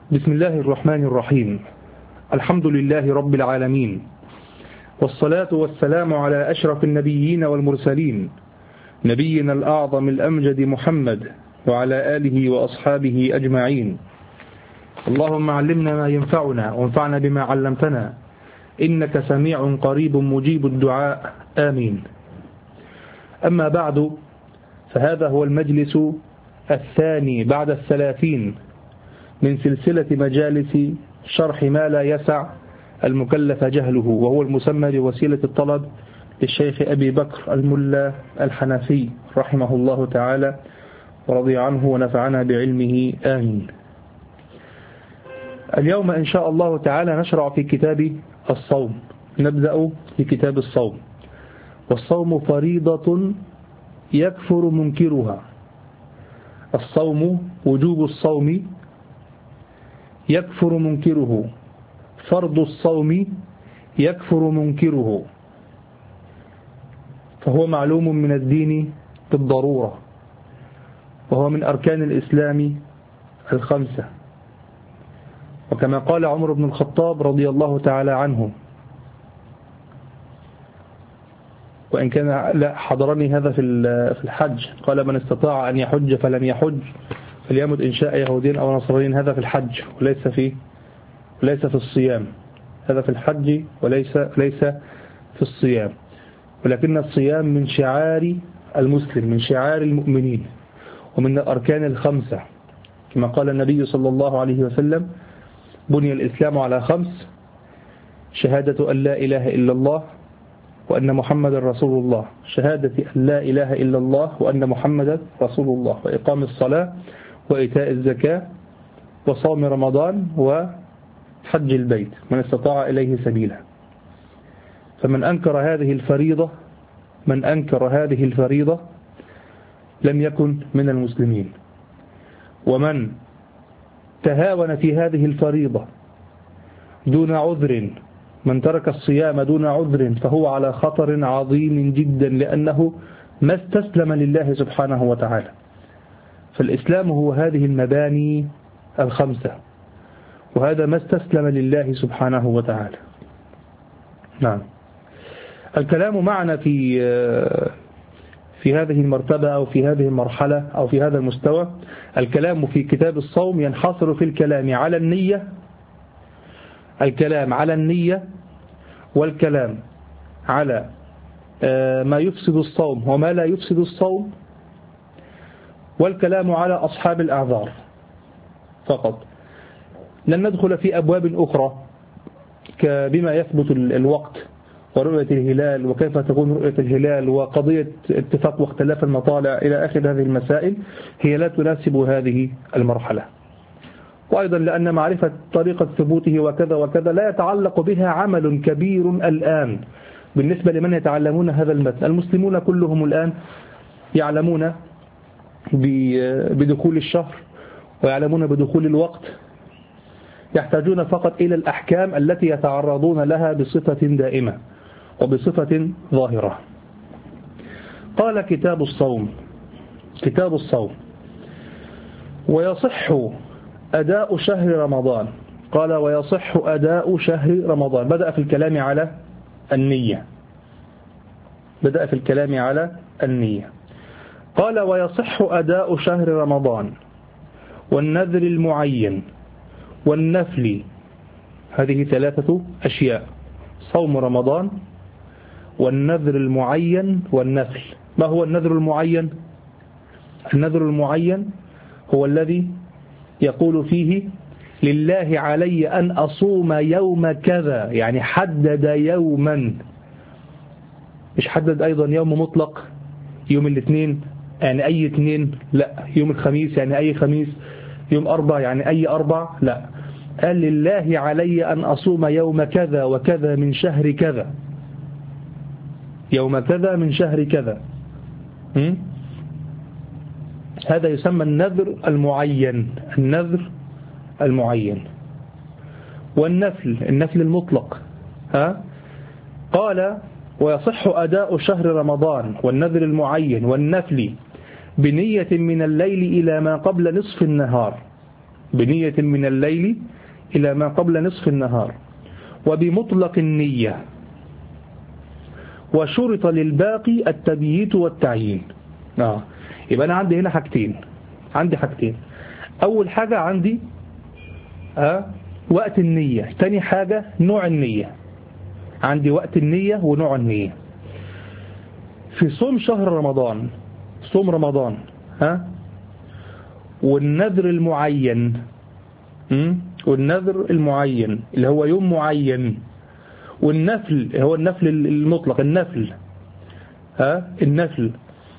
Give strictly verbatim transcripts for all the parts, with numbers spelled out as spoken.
بسم الله الرحمن الرحيم. الحمد لله رب العالمين، والصلاة والسلام على أشرف النبيين والمرسلين، نبينا الأعظم الأمجد محمد وعلى آله وأصحابه أجمعين. اللهم علمنا ما ينفعنا وانفعنا بما علمتنا، إنك سميع قريب مجيب الدعاء، آمين. أما بعد، فهذا هو المجلس الثاني بعد الثلاثين من سلسلة مجالس شرح ما لا يسع المكلف جهله، وهو المسمى بوسيلة الطلب للشيخ أبي بكر الملا الحنفي رحمه الله تعالى ورضي عنه ونفعنا بعلمه، آمين. اليوم إن شاء الله تعالى نشرع في كتاب الصوم. نبدأ في كتاب الصوم. والصوم فريضة يكفر منكرها. الصوم وجوب الصوم يكفر منكره، فرض الصوم يكفر منكره، فهو معلوم من الدين بالضرورة، وهو من أركان الإسلام الخمسة. وكما قال عمر بن الخطاب رضي الله تعالى عنه، وإن كان لا حضرني هذا في الحج، قال: من استطاع أن يحج فلم يحج فليمت إن شاء يهودين أو نصرانيين. هذا في الحج وليس في وليس في الصيام. هذا في الحج وليس ليس في الصيام. ولكن الصيام من شعار المسلم، من شعار المؤمنين، ومن الأركان الخمسة، كما قال النبي صلى الله عليه وسلم: بني الإسلام على خمس: شهادة أن لا إله إلا الله وأن محمد رسول الله، شهادة أن لا إله إلا الله وأن محمد رسول الله، وإقام الصلاة، وإيتاء الزكاة، وصوم رمضان، وحج البيت من استطاع إليه سبيلا. فمن أنكر هذه الفريضة من أنكر هذه الفريضة لم يكن من المسلمين. ومن تهاون في هذه الفريضة دون عذر، من ترك الصيام دون عذر، فهو على خطر عظيم جدا، لأنه ما استسلم لله سبحانه وتعالى. فالإسلام هو هذه المباني الخمسة، وهذا ما استسلم لله سبحانه وتعالى. نعم. الكلام معنا في في هذه المرتبة أو في هذه المرحلة أو في هذا المستوى، الكلام في كتاب الصوم ينحصر في الكلام على النية، الكلام على النية، والكلام على ما يفسد الصوم وما لا يفسد الصوم، والكلام على أصحاب الأعذار فقط. لن ندخل في أبواب أخرى بما يثبت الوقت ورؤية الهلال وكيف تكون رؤية الهلال وقضية اتفاق واختلاف المطالع إلى آخر هذه المسائل، هي لا تناسب هذه المرحلة. وأيضا لأن معرفة طريقة ثبوته وكذا وكذا لا يتعلق بها عمل كبير الآن بالنسبة لمن يتعلمون هذا المتن. المسلمون كلهم الآن يعلمون بدخول الشهر ويعلمون بدخول الوقت، يحتاجون فقط إلى الأحكام التي يتعرضون لها بصفة دائمة وبصفة ظاهرة. قال: كتاب الصوم. كتاب الصوم. ويصح أداء شهر رمضان. قال: ويصح أداء شهر رمضان. بدأ في الكلام على النية. بدأ في الكلام على النية. قال: ويصح أداء شهر رمضان والنذر المعين والنفل. هذه ثلاثة أشياء: صوم رمضان والنذر المعين والنفل. ما هو النذر المعين؟ النذر المعين هو الذي يقول فيه: لله علي أن أصوم يوم كذا، يعني حدد يوما، مش حدد أيضا يوم مطلق، يوم الاثنين يعني أي اثنين، لا، يوم الخميس يعني أي خميس، يوم أربع يعني أي أربع، لا، قال: لله علي أن أصوم يوم كذا وكذا من شهر كذا، يوم كذا من شهر كذا. م? هذا يسمى النذر المعين. النذر المعين. والنفل، النفل المطلق. ها؟ قال: ويصح أداء شهر رمضان والنذر المعين والنفل بنية من الليل إلى ما قبل نصف النهار. بنية من الليل إلى ما قبل نصف النهار وبمطلق النية، وشرط للباقي التبييت والتعيين. آه. يبقى أنا عندي هنا حاجتين، عندي حاجتين. أول حاجة عندي آه وقت النية، تاني حاجة نوع النية. عندي وقت النية ونوع النية. في صوم شهر رمضان، صوم رمضان ها والنذر المعين، والنذر المعين اللي هو يوم معين، والنفل هو النفل المطلق، النفل ها النفل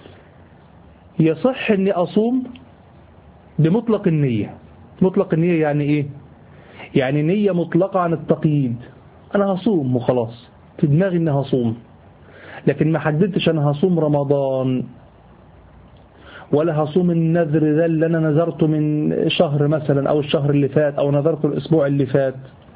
يصح اني اصوم بمطلق النية. مطلق النية يعني ايه؟ يعني نية مطلقة عن التقييد. انا هصوم وخلاص، في دماغي اني هصوم، لكن ما حددتش انا هصوم رمضان ولا هصوم النذر ذا اللي انا نذرته من شهر مثلا او الشهر اللي فات او نذرته الاسبوع اللي فات،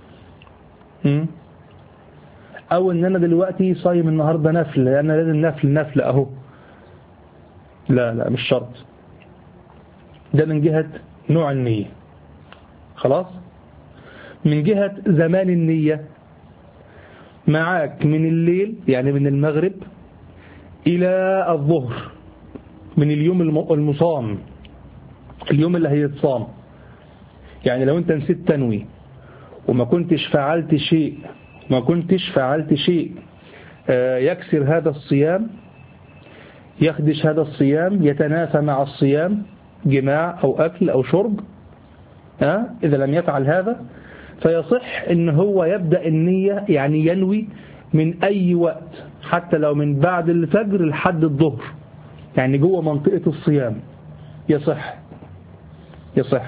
او ان انا دلوقتي صايم النهارده نفل لان لازم نفل نفل اهو. لا لا مش شرط. ده من جهة نوع النية. خلاص. من جهة زمان النية، معاك من الليل يعني من المغرب إلى الظهر من اليوم المصام، اليوم اللي هيتصام. يعني لو انت نسيت تنوي وما كنتش فعلت شيء ما كنتش فعلت شيء يكسر هذا الصيام، يخدش هذا الصيام، يتنافى مع الصيام، جماع أو أكل أو شرب، ها إذا لم يفعل هذا فيصح إن هو يبدأ النية، يعني ينوي من أي وقت، حتى لو من بعد الفجر لحد الظهر، يعني جوه منطقة الصيام يصح يصح.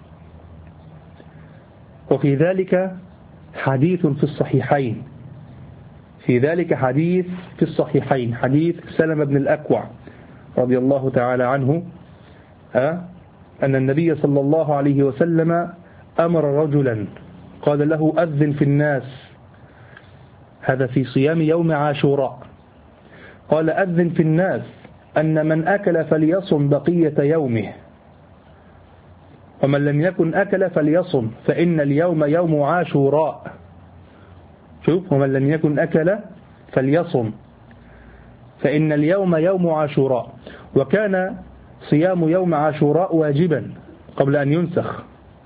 وفي ذلك حديث في الصحيحين في ذلك حديث في الصحيحين حديث سلمة بن الأكوع رضي الله تعالى عنه أه؟ أن النبي صلى الله عليه وسلم أمر رجلا قال له أذن في الناس، هذا في صيام يوم عاشوراء، قال أذن في الناس أن من أكل فليصم بقية يومه، ومن لم يكن أكل فليصم فإن اليوم يوم عاشوراء. شوف، ومن لم يكن أكل فليصم فإن اليوم يوم عاشوراء. وكان صيام يوم عاشوراء واجبا قبل أن ينسخ.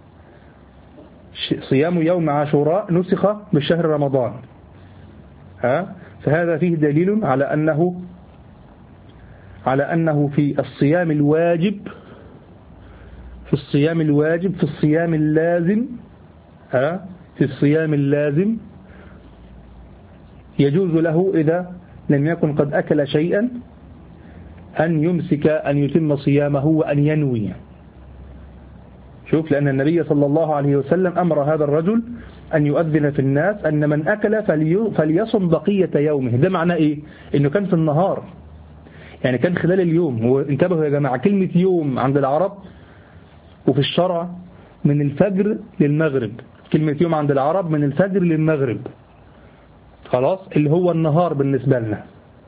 صيام يوم عاشوراء نسخ بشهر رمضان، ها؟ فهذا فيه دليل على أنه على أنه في الصيام الواجب في الصيام الواجب في الصيام اللازم ها؟ في الصيام اللازم يجوز له إذا لم يكن قد أكل شيئا أن يمسك أن يتم صيامه وأن ينوي. شوف، لأن النبي صلى الله عليه وسلم أمر هذا الرجل أن يؤذن في الناس أن من أكل فليصم بقية يومه. ده معناه إيه؟ إنه كان في النهار، يعني كان خلال اليوم. وانتبهوا يا جماعة، كلمة يوم عند العرب وفي الشرع من الفجر للمغرب. كلمة يوم عند العرب من الفجر للمغرب، خلاص، اللي هو النهار بالنسبة لنا.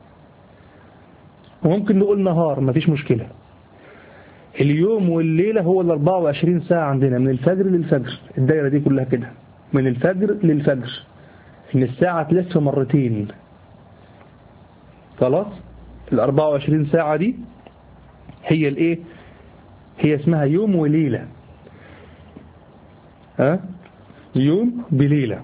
وممكن نقول نهار مفيش مشكلة. اليوم والليلة هو ال أربعة وعشرين ساعة عندنا من الفجر للفجر، الدايرة دي كلها كده من الفجر للفجر، إن الساعة تلف مرتين. خلاص، ال أربعة وعشرين ساعة دي هي الايه؟ هي اسمها يوم وليلة، ها؟ يوم بليلة.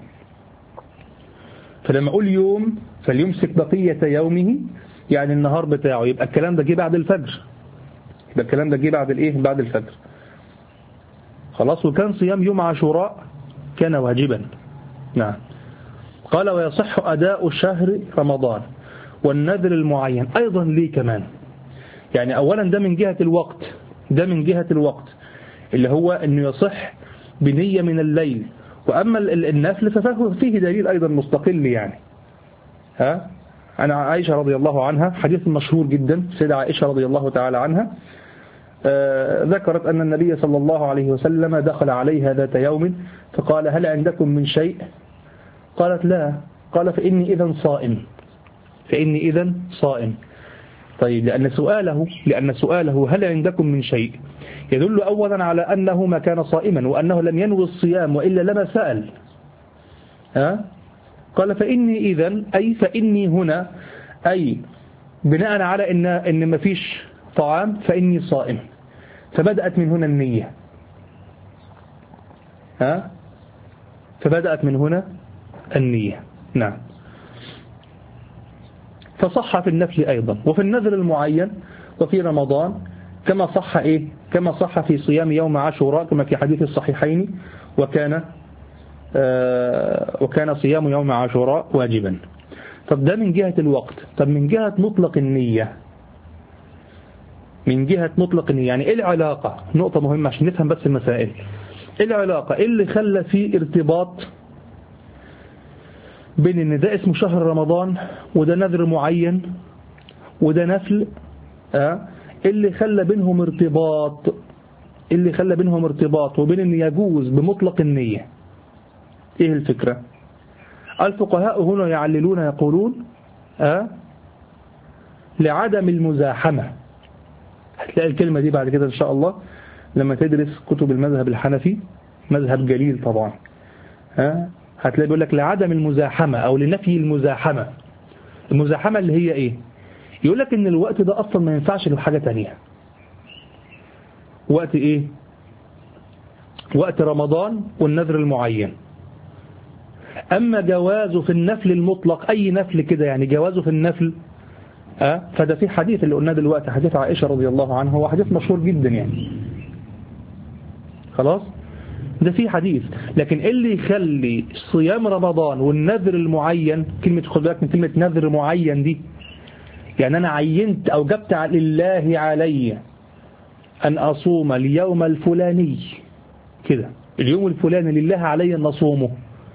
فلما أقول يوم فليمسك بقية يومه، يعني النهار بتاعه. يبقى الكلام ده جه بعد الفجر، يبقى الكلام ده جه بعد الايه؟ بعد الفجر. خلاص. وكان صيام يوم عاشوراء كان واجبا. نعم. قال ويصح أداء شهر رمضان والنذر المعين أيضا. ليه كمان؟ يعني أولا ده من جهة الوقت، ده من جهة الوقت اللي هو أنه يصح بنية من الليل. وأما النفل ففيه فيه دليل أيضا مستقل. يعني ها أنا عائشة رضي الله عنها، حديث مشهور جدا، سيدة عائشة رضي الله تعالى عنها آه ذكرت أن النبي صلى الله عليه وسلم دخل عليها ذات يوم فقال هل عندكم من شيء؟ قالت لا. قال فإني إذن صائم فإني إذن صائم طيب لأن سؤاله لأن سؤاله هل عندكم من شيء يدل أولا على أنه ما كان صائما وأنه لم ينوي الصيام وإلا لما سأل. ها؟ قال فإني إذن أي فإني هنا أي بناء على إن إن ما فيش طعام فإني صائم. فبدأت من هنا النية. ها؟ فبدأت من هنا النية. نعم. فصح في النفل أيضا وفي النذر المعين وفي رمضان كما صح إيه كما صح في صيام يوم عاشوراء كما في حديث الصحيحين وكان آه وكان صيام يوم عاشوراء واجبا. طب ده من جهة الوقت. طب من جهة مطلق النية من جهة مطلق النية يعني إيه العلاقة؟ نقطة مهمة عشان نفهم بس المسائل. إيه العلاقة؟ إيه اللي خلى فيه ارتباط بين ان ده اسمه شهر رمضان وده نذر معين وده نفل؟ اه اللي خلى بينهم ارتباط اللي خلى بينهم ارتباط وبين ان يجوز بمطلق النية. ايه الفكرة؟ الفقهاء هنا يعللون يقولون اه لعدم المزاحمة. هتلاقي الكلمة دي بعد كده ان شاء الله لما تدرس كتب المذهب الحنفي، مذهب جليل طبعا. اه هتلاقي بيقول لك لعدم المزاحمة أو لنفي المزاحمة. المزاحمة اللي هي إيه؟ يقول لك إن الوقت ده أصلا ما ينفعش له حاجة تانية. وقت إيه؟ وقت رمضان والنذر المعين. أما جوازه في النفل المطلق أي نفل كده يعني جوازه في النفل أه؟ فده في حديث اللي قلناه دلوقتي حديث عائشة رضي الله عنها هو حديث مشهور جدا يعني. خلاص؟ ده في حديث. لكن اللي يخلي صيام رمضان والنذر المعين كلمة خد بالك من كلمة نذر معين دي يعني أنا عينت أو جبت لله علي أن أصوم اليوم الفلاني كده اليوم الفلاني لله علي أن أصومه.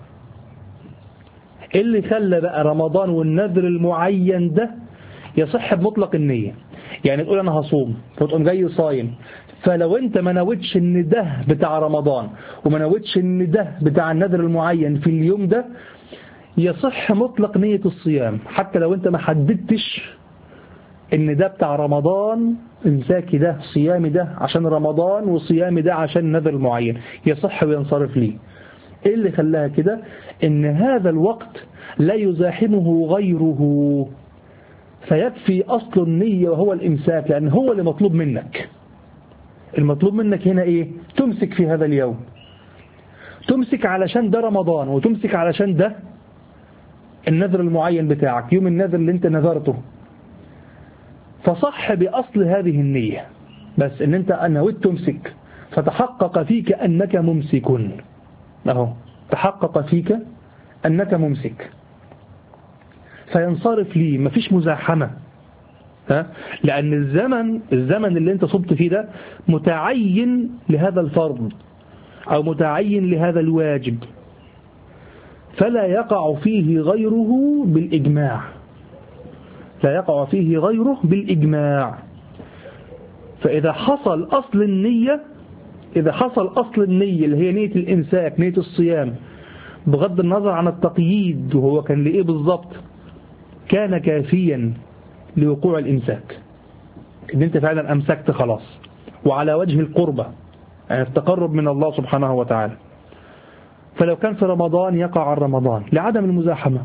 اللي خلى بقى رمضان والنذر المعين ده يصح بمطلق النية. يعني تقول أنا هصوم فتقوم جاي صايم فلو انت ما نويتش ان ده بتاع رمضان وما نويتش ان ده بتاع النذر المعين في اليوم ده يصح مطلق نية الصيام حتى لو انت ما حددتش ان ده بتاع رمضان امساكي ده صيامي ده عشان رمضان وصيامي ده عشان النذر المعين يصح وينصرف ليه. ايه اللي خلاها كده؟ ان هذا الوقت لا يزاحمه غيره فيكفي اصل النية وهو الامساك لان هو اللي مطلوب منك. المطلوب منك هنا ايه؟ تمسك في هذا اليوم تمسك علشان ده رمضان وتمسك علشان ده النذر المعين بتاعك يوم النذر اللي انت نذرته. فصح بأصل هذه النية بس ان انت نويت تمسك فتحقق فيك انك ممسك اهو تحقق فيك انك ممسك فينصرف لي مفيش مزاحمة. ها؟ لأن الزمن الزمن اللي انت صبت فيه ده متعين لهذا الفرض أو متعين لهذا الواجب فلا يقع فيه غيره بالإجماع لا يقع فيه غيره بالإجماع. فإذا حصل أصل النية إذا حصل أصل النية اللي هي نية الإمساك نية الصيام بغض النظر عن التقييد وهو كان لإيه بالضبط كان كافيا لوقوع الإمساك إن أنت فعلا أمسكت خلاص وعلى وجه القربة يعني التقرب من الله سبحانه وتعالى. فلو كان في رمضان يقع عن رمضان لعدم المزاحمة.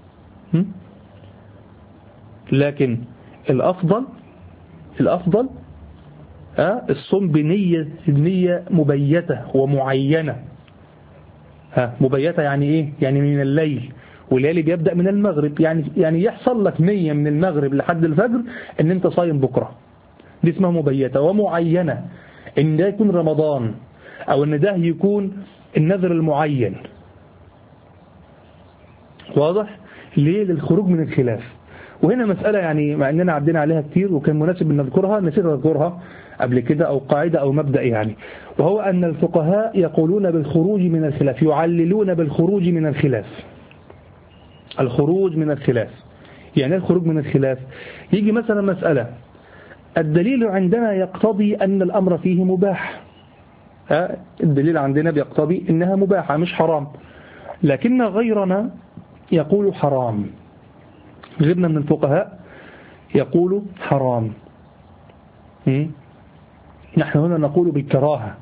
لكن الأفضل الأفضل أه الصوم بنية نية مبيتة ومعينة. ها مبيتة يعني إيه؟ يعني من الليل والليل بيبدأ من المغرب يعني يعني يحصل لك نية من المغرب لحد الفجر ان انت صايم بكرة. دي اسمها مبيتة ومعينة ان ده يكون رمضان او ان ده يكون النذر المعين. واضح؟ ليه؟ للخروج من الخلاف. وهنا مسألة يعني مع اننا عدينا عليها كتير وكان مناسب ان نذكرها نسيت نذكرها قبل كده او قاعدة او مبدأ يعني وهو ان الفقهاء يقولون بالخروج من الخلاف يعللون بالخروج من الخلاف. الخروج من الخلاف يعني الخروج من الخلاف يجي مثلا مسألة الدليل عندنا يقتضي أن الأمر فيه مباح. الدليل عندنا بيقتضي إنها مباحة مش حرام لكن غيرنا يقول حرام. غيرنا من الفقهاء يقول حرام. نحن هنا نقول بالكراهة.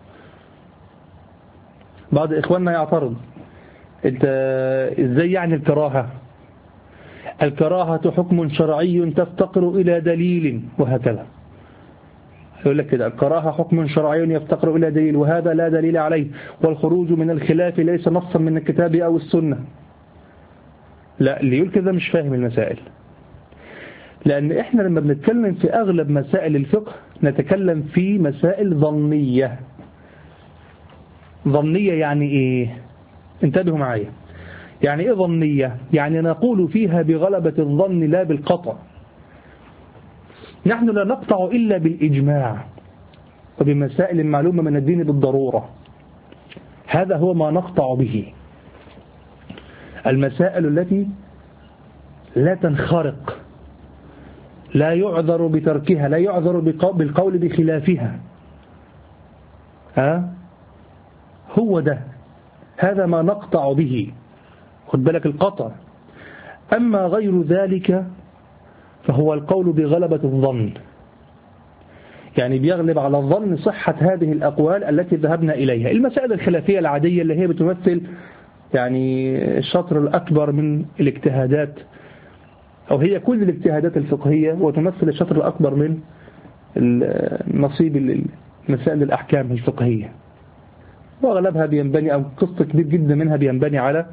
بعض إخواننا يعترض، انت ازاي يعني الكراهة؟ الكراهة حكم شرعي تفتقر إلى دليل، وهكذا يقول لك كده، الكراهة حكم شرعي يفتقر إلى دليل وهذا لا دليل عليه، والخروج من الخلاف ليس نصا من الكتاب أو السنة. لا، اللي يقول كده مش فاهم المسائل، لأن إحنا لما بنتكلم في أغلب مسائل الفقه نتكلم في مسائل ظنية. ظنية يعني إيه؟ انتبهوا معايا. يعني إيه ظنية؟ يعني نقول فيها بغلبة الظن لا بالقطع. نحن لا نقطع إلا بالإجماع وبمسائل معلومة من الدين بالضرورة. هذا هو ما نقطع به. المسائل التي لا تنخرق، لا يعذر بتركها، لا يعذر بالقول بخلافها، ها؟ هو ده، هذا ما نقطع به. خد بالك القطع. أما غير ذلك فهو القول بغلبة الظن، يعني بيغلب على الظن صحة هذه الأقوال التي ذهبنا إليها. المسائل الخلافية العادية اللي هي بتمثل يعني الشطر الأكبر من الاجتهادات، أو هي كل الاجتهادات الفقهية، وتمثل الشطر الأكبر من نصيب مسائل الأحكام الفقهية، وأغلبها بينبني أو قسط كبير جدا منها بينبني على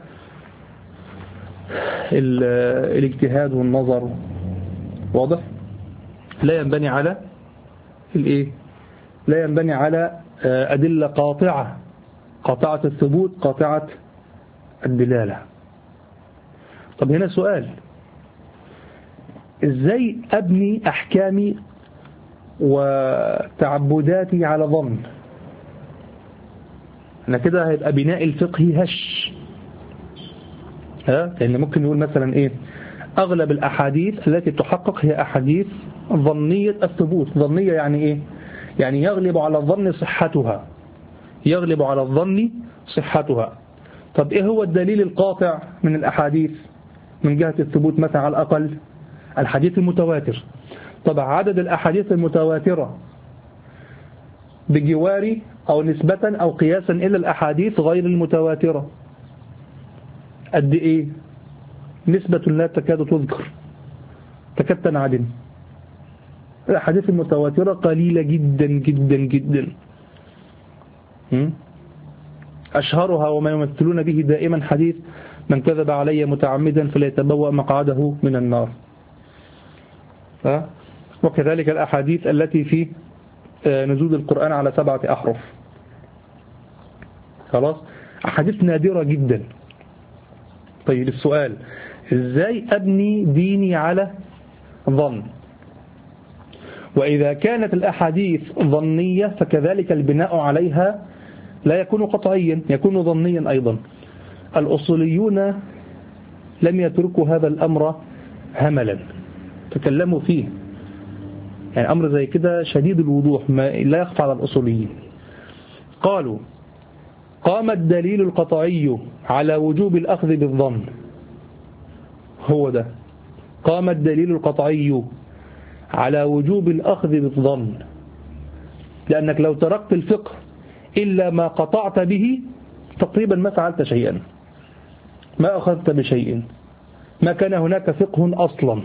الاجتهاد والنظر. واضح؟ لا ينبني على الايه؟ لا ينبني على أدلة قاطعة، قاطعة الثبوت، قاطعة الدلالة. طب هنا سؤال، ازاي أبني أحكامي وتعبداتي على ظن؟ أنا كده هيبقى بناء الفقه هش، ها؟ لأن ممكن نقول مثلا إيه، أغلب الأحاديث التي تحقق هي أحاديث ظنية الثبوت. ظنية يعني إيه؟ يعني يغلب على الظن صحتها، يغلب على الظن صحتها. طب إيه هو الدليل القاطع من الأحاديث من جهة الثبوت؟ مثلا على الأقل الحديث المتواتر. طبعا عدد الأحاديث المتواترة بجوار أو نسبة أو قياسا إلى الأحاديث غير المتواترة قد إيه؟ نسبة لا تكاد تذكر، تكاد تنعدم. الأحاديث المتواترة قليلة جدا جدا جدا. أشهرها وما يمثلون به دائما حديث من كذب علي متعمدا فليتبوأ مقعده من النار. وكذلك الأحاديث التي في نزول القرآن على سبعة أحرف. خلاص، أحاديث نادرة جدا. طيب السؤال، إزاي أبني ديني على ظن؟ وإذا كانت الأحاديث ظنية فكذلك البناء عليها لا يكون قطعيا، يكون ظنيا أيضا. الأصوليون لم يتركوا هذا الأمر هملا، تكلموا فيه. يعني أمر زي كده شديد الوضوح، ما لا يخفى على الأصوليين. قالوا قام الدليل القطعي على وجوب الأخذ بالظن. هو ده، قام الدليل القطعي على وجوب الأخذ بالظن، لأنك لو تركت الفقه إلا ما قطعت به تقريبا ما فعلت شيئا، ما أخذت بشيء، ما كان هناك فقه أصلا.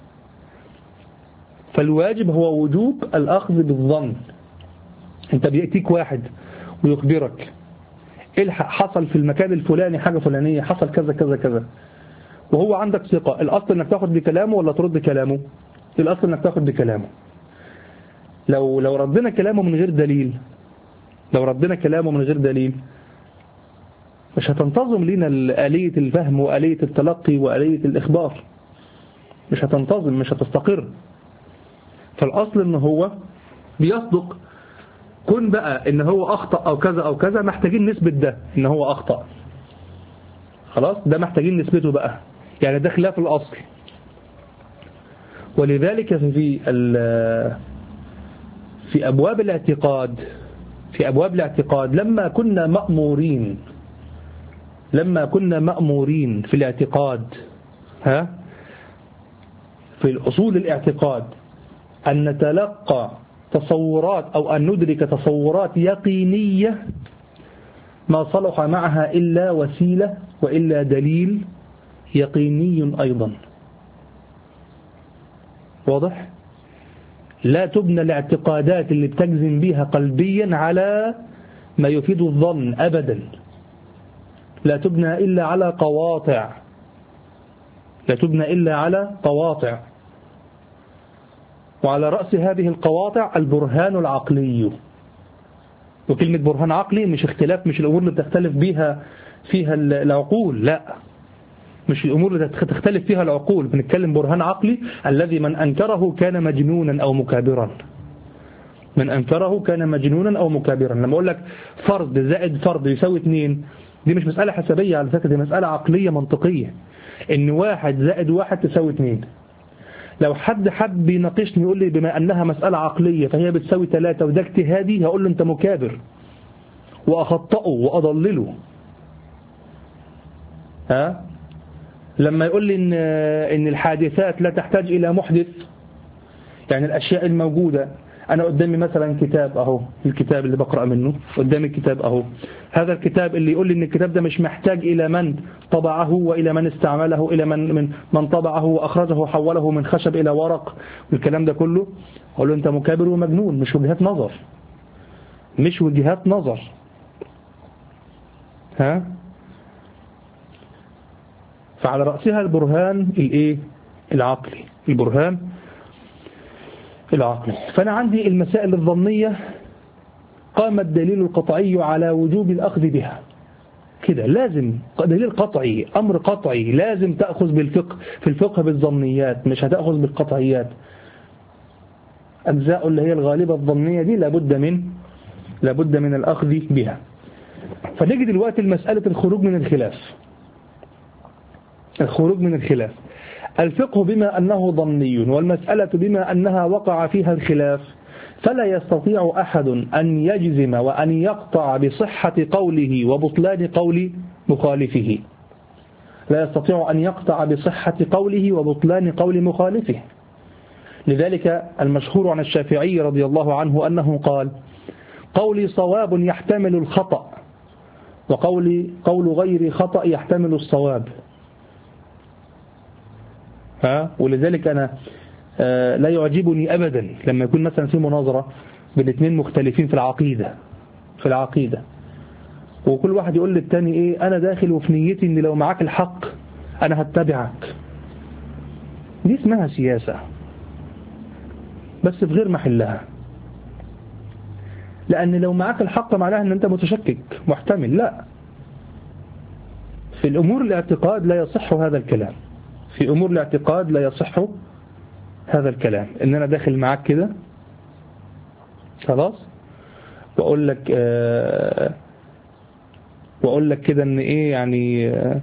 فالواجب هو وجوب الأخذ بالظن. انت بيأتيك واحد ويخبرك الحق حصل في المكان الفلاني حاجة فلانية، حصل كذا كذا كذا، وهو عندك ثقة، الأصل انك تاخد بكلامه ولا ترد كلامه؟ الأصل انك تاخد بكلامه. لو لو ردنا كلامه من غير دليل، لو ردنا كلامه من غير دليل مش هتنتظم لنا آلية الفهم وآلية التلقي وآلية الإخبار، مش هتنتظم، مش هتستقر. فالأصل ان هو بيصدق. كن بقى ان هو أخطأ أو كذا أو كذا، محتاجين نثبت ده ان هو أخطأ، خلاص، ده محتاجين نثبته بقى، يعني ده خلاف الأصل. ولذلك في في أبواب الاعتقاد في أبواب الاعتقاد لما كنا مأمورين لما كنا مأمورين في الاعتقاد ها في الأصول الاعتقاد أن نتلقى تصورات أو أن ندرك تصورات يقينية ما صلح معها إلا وسيلة وإلا دليل يقيني أيضا. واضح؟ لا تبنى الاعتقادات اللي بتجزم بها قلبيا على ما يفيد الظن أبدا، لا تبنى إلا على قواطع، لا تبنى إلا على قواطع، وعلى رأس هذه القواطع البرهان العقلي. وكلمة برهان عقلي مش اختلاف، مش الأمور اللي بتختلف بيها فيها العقول، لا، مش الأمور اللي تختلف فيها العقول. بنتكلم برهان عقلي الذي من أنكره كان مجنونا أو مكابرا، من أنكره كان مجنونا أو مكابرا. لما أقول لك فرد زائد فرد يساوي اثنين، دي مش مسألة حسابية على فكرة، دي مسألة عقلية منطقية، إن واحد زائد واحد تساوي اثنين. لو حد حب يناقشني يقول لي بما أنها مسألة عقلية فهي بتساوي ثلاثة وده اجتهادي، هقول له أنت مكابر وأخطأه وأضلله. ها؟ لما يقول لي إن, إن الحادثات لا تحتاج إلى محدث، يعني الأشياء الموجودة، أنا قدامي مثلا كتاب أهو، الكتاب اللي بقرأ منه قدامي الكتاب أهو، هذا الكتاب اللي يقول لي إن الكتاب ده مش محتاج إلى من طبعه وإلى من استعمله، إلى من من من طبعه وأخرجه وحوله من خشب إلى ورق والكلام ده كله، أقول له أنت مكابر ومجنون، مش وجهات نظر، مش وجهات نظر. ها؟ فعلى رأسها البرهان الإيه؟ العقلي، البرهان العقلي. فأنا عندي المسائل الظنية قام الدليل القطعي على وجوب الأخذ بها، كده لازم دليل قطعي، أمر قطعي، لازم تأخذ بالفقه، في الفقه بالظنيات، مش هتأخذ بالقطعيات. أجزاء اللي هي الغالبة الظنية دي لابد من لابد من الأخذ بها. فنيجي دلوقتي المسألة الخروج من الخلاف، الخروج من الخلاف. الفقه بما أنه ظني والمسألة بما أنها وقع فيها الخلاف، فلا يستطيع أحد أن يجزم وأن يقطع بصحة قوله وبطلان قول مخالفه، لا يستطيع أن يقطع بصحة قوله وبطلان قول مخالفه. لذلك المشهور عن الشافعي رضي الله عنه أنه قال: قولي صواب يحتمل الخطأ، وقولي قول غير خطأ يحتمل الصواب. ها؟ ولذلك أنا آه لا يعجبني أبدا لما يكون مثلا في مناظرة بين اثنين مختلفين في العقيدة في العقيدة وكل واحد يقول للتاني إيه، أنا داخل وفي نيتي إن لو معاك الحق أنا هتبعك. دي اسمها سياسة بس في غير محلها، لأن لو معاك الحق معناها أن أنت متشكك محتمل. لا، في الأمور الاعتقاد لا يصح هذا الكلام، في أمور الاعتقاد لا يصح هذا الكلام، إن أنا داخل معاك كده خلاص وأقول لك آه وأقول لك كده إن إيه يعني آه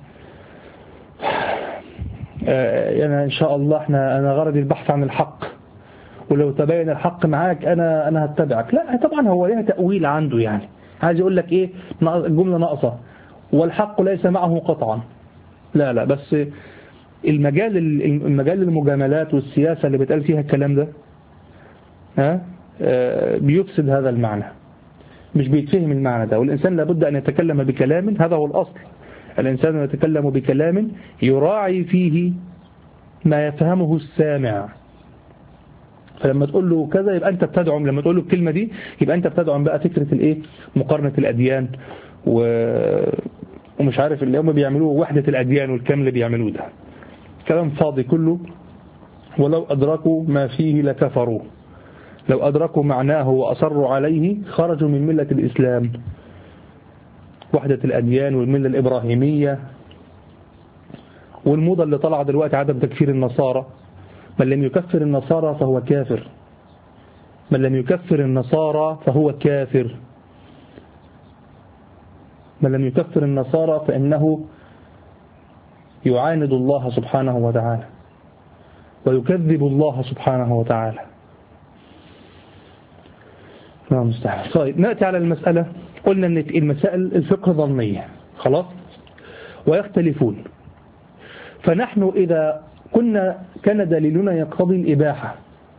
آه أنا إن شاء الله إحنا أنا غرضي البحث عن الحق، ولو تبين الحق معاك أنا أنا هتبعك. لا طبعا هو ليها تأويل عنده، يعني عايز يقول لك إيه، جملة ناقصة والحق ليس معه قطعا. لا لا بس المجال المجال المجاملات والسياسة اللي بتقال فيها الكلام ده ها بيفسد هذا المعنى، مش بيتفهم المعنى ده. والإنسان لابد أن يتكلم بكلام، هذا هو الأصل، الإنسان يتكلم بكلام يراعي فيه ما يفهمه السامع. فلما تقول له كذا يبقى أنت بتدعم، لما تقول له الكلمة دي يبقى أنت بتدعم بقى فكرة الإيه، مقارنة الأديان و... ومش عارف اللي هم بيعملوه وحدة الأديان والكلام اللي بيعملوه ده كلام فاضي كله. ولو أدركوا ما فيه لكفروا، لو أدركوا معناه وأصروا عليه خرجوا من ملة الإسلام، وحدة الأديان والملة الإبراهيمية والموضة اللي طلع دلوقتي عدم تكفير النصارى. من لم يكفر النصارى فهو كافر، من لم يكفر النصارى فهو كافر، من لم يكفر النصارى فإنه يعاند الله سبحانه وتعالى ويكذب الله سبحانه وتعالى. نعم مستحيل. طيب نأتي على المسألة. قلنا أن المسائل الفقه ظنية خلاص ويختلفون، فنحن إذا كنا كان دليلنا يقتضي الإباحة،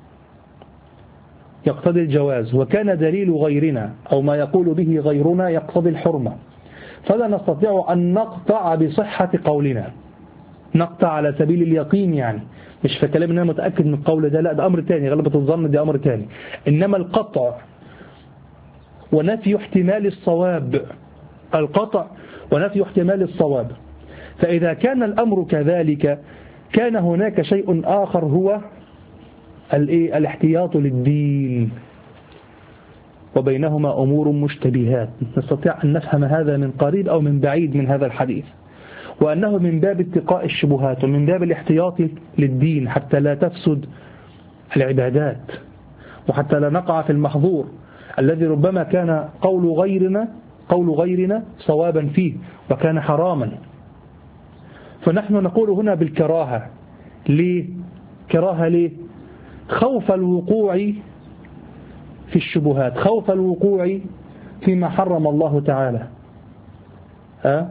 يقتضي الجواز، وكان دليل غيرنا أو ما يقول به غيرنا يقتضي الحرمة، فلا نستطيع أن نقطع بصحة قولنا، نقطع على سبيل اليقين، يعني مش في كلام أنا متأكد من القول ده، لا ده أمر تاني، غلبة الظن دي أمر تاني. إنما القطع ونفي احتمال الصواب، القطع ونفي احتمال الصواب. فإذا كان الأمر كذلك كان هناك شيء آخر هو الاحتياط للدين، وبينهما أمور مشتبهات، نستطيع أن نفهم هذا من قريب أو من بعيد من هذا الحديث، وأنه من باب اتقاء الشبهات ومن باب الاحتياط للدين حتى لا تفسد العبادات، وحتى لا نقع في المحظور الذي ربما كان قول غيرنا قول غيرنا صوابا فيه وكان حراما. فنحن نقول هنا بالكراهة. ليه؟ كراهة ليه؟ خوف الوقوع في الشبهات، خوف الوقوع فيما حرم الله تعالى، أه؟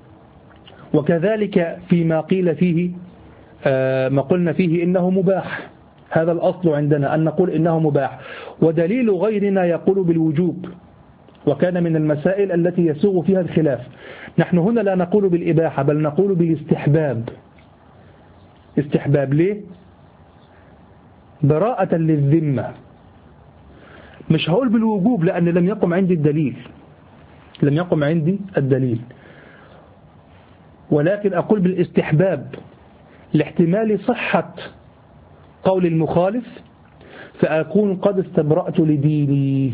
وكذلك فيما قيل فيه أه ما قلنا فيه إنه مباح. هذا الأصل عندنا أن نقول إنه مباح، ودليل غيرنا يقول بالوجوب، وكان من المسائل التي يسوغ فيها الخلاف. نحن هنا لا نقول بالإباحة بل نقول بالاستحباب. استحباب ليه؟ براءة للذمة. مش هقول بالوجوب لأن لم يقم عندي الدليل، لم يقم عندي الدليل، ولكن أقول بالاستحباب لاحتمال صحة قول المخالف، فأكون قد استبرأت لديني.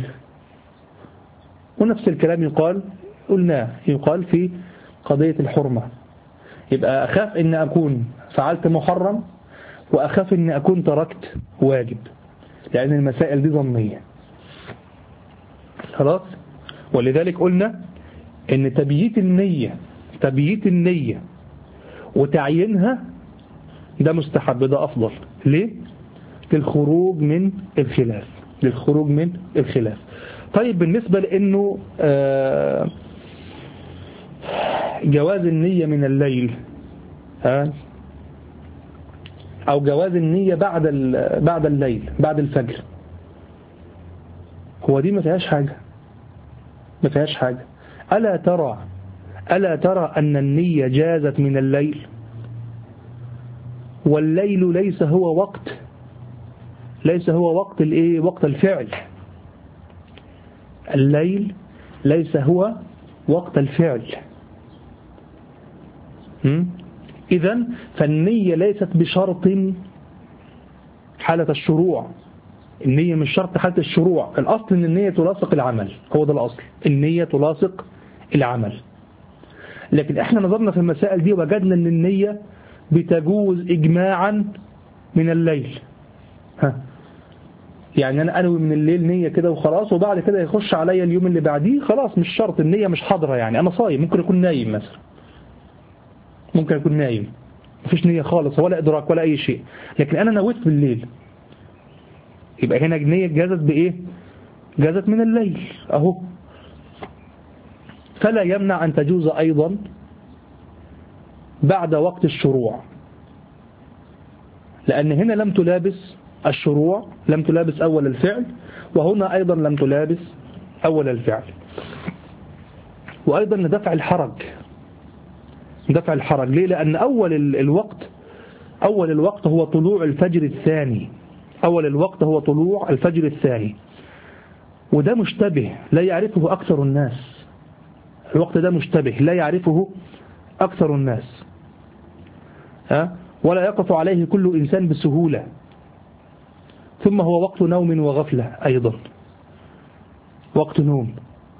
ونفس الكلام يقال قلناه يقال في قضية الحرمة. يبقى أخاف أن أكون فعلت محرم وأخاف أن أكون تركت واجب، لأن المسائل دي ظنية. خلاص. ولذلك قلنا أن تبييت النية تبييت النية وتعيينها ده مستحب، ده أفضل. ليه؟ للخروج من الخلاف للخروج من الخلاف. طيب بالنسبة لأنه جواز النية من الليل أو جواز النية بعد بعد الليل بعد الفجر، هو دي ما فيهاش حاجة ما فيهاش حاجة ألا ترى ألا ترى أن النية جازت من الليل، والليل ليس هو وقت ليس هو وقت الايه وقت الفعل. الليل ليس هو وقت الفعل. إذن فالنية ليست بشرط حالة الشروع. النية مش شرط حالة الشروع. الأصل أن النية تلاصق العمل، هو ده الأصل، النية تلاصق العمل. لكن احنا نظرنا في المسائل دي وجدنا أن النية بتجوز إجماعا من الليل. ها يعني أنا أنوي من الليل نية كده وخلاص، وبعد كده يخش عليا اليوم اللي بعديه خلاص مش شرط، النية مش حاضرة. يعني أنا صايم، ممكن يكون نايم مثلا، ممكن يكون نايم مفيش نية خالص ولا إدراك ولا أي شيء، لكن أنا نويت بالليل، يبقى هنا النية جازت بإيه؟ جازت من الليل أهو. فلا يمنع أن تجوز أيضا بعد وقت الشروع، لأن هنا لم تلابس الشروع، لم تلابس أول الفعل، وهنا أيضا لم تلابس أول الفعل. وأيضا دفع الحرج دفع الحرج ليه؟ لأن أول الوقت أول الوقت هو طلوع الفجر الثاني أول الوقت هو طلوع الفجر الثاني، وده مشتبه لا يعرفه أكثر الناس. الوقت ده مشتبه لا يعرفه أكثر الناس، ها؟ ولا يقف عليه كل إنسان بسهولة. ثم هو وقت نوم وغفلة أيضا، وقت نوم.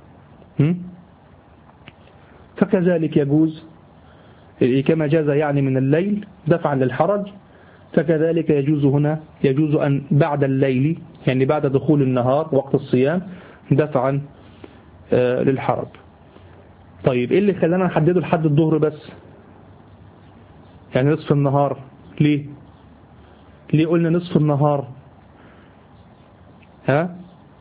فكذلك يجوز كما جاز يعني من الليل دفعا للحرج، فكذلك يجوز هنا يجوز أن بعد الليل يعني بعد دخول النهار وقت الصيام دفعا للحرج. طيب إيه اللي خلانا نحدده لحد الظهر بس، يعني نصف النهار؟ ليه ليه قلنا نصف النهار؟ ها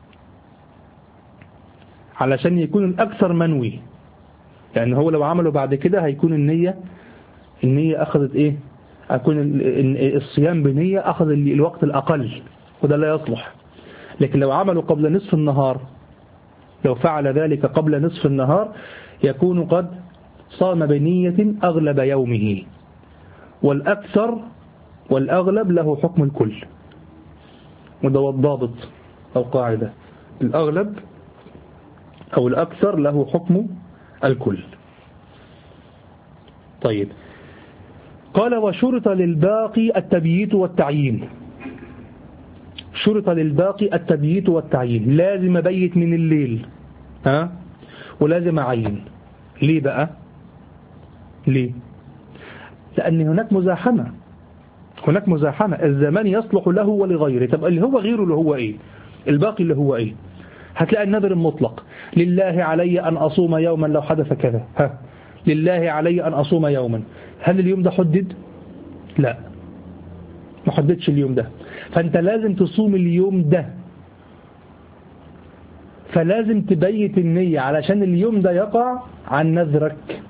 علشان يكون الأكثر منوي، لأن هو لو عمله بعد كده هيكون النية النية أخذت إيه أكون الصيام بنية أخذ الوقت الأقل، وده لا يصلح. لكن لو عملوا قبل نصف النهار، لو فعل ذلك قبل نصف النهار يكون قد صام بنية أغلب يومه، والأكثر والأغلب له حكم الكل، وده هو الضابط أو قاعدة، الأغلب أو الأكثر له حكم الكل. طيب، قال وشرط للباقي التبييت والتعيين. شرط للباقي التبييت والتعيين، لازم أبيت من الليل، ها، ولازم أعين. ليه بقى؟ ليه؟ لأن هناك مزاحمة، هناك مزاحمة، الزمان يصلح له ولغيره. طب اللي هو غيره اللي هو إيه؟ الباقي اللي هو إيه؟ هتلاقي النذر المطلق، لله علي أن أصوم يوما لو حدث كذا، ها، لله علي أن أصوم يوما. هل اليوم ده حدد؟ لا، ما حددش اليوم ده، فأنت لازم تصوم اليوم ده، فلازم تبيت النية علشان اليوم ده يقع عن نذرك،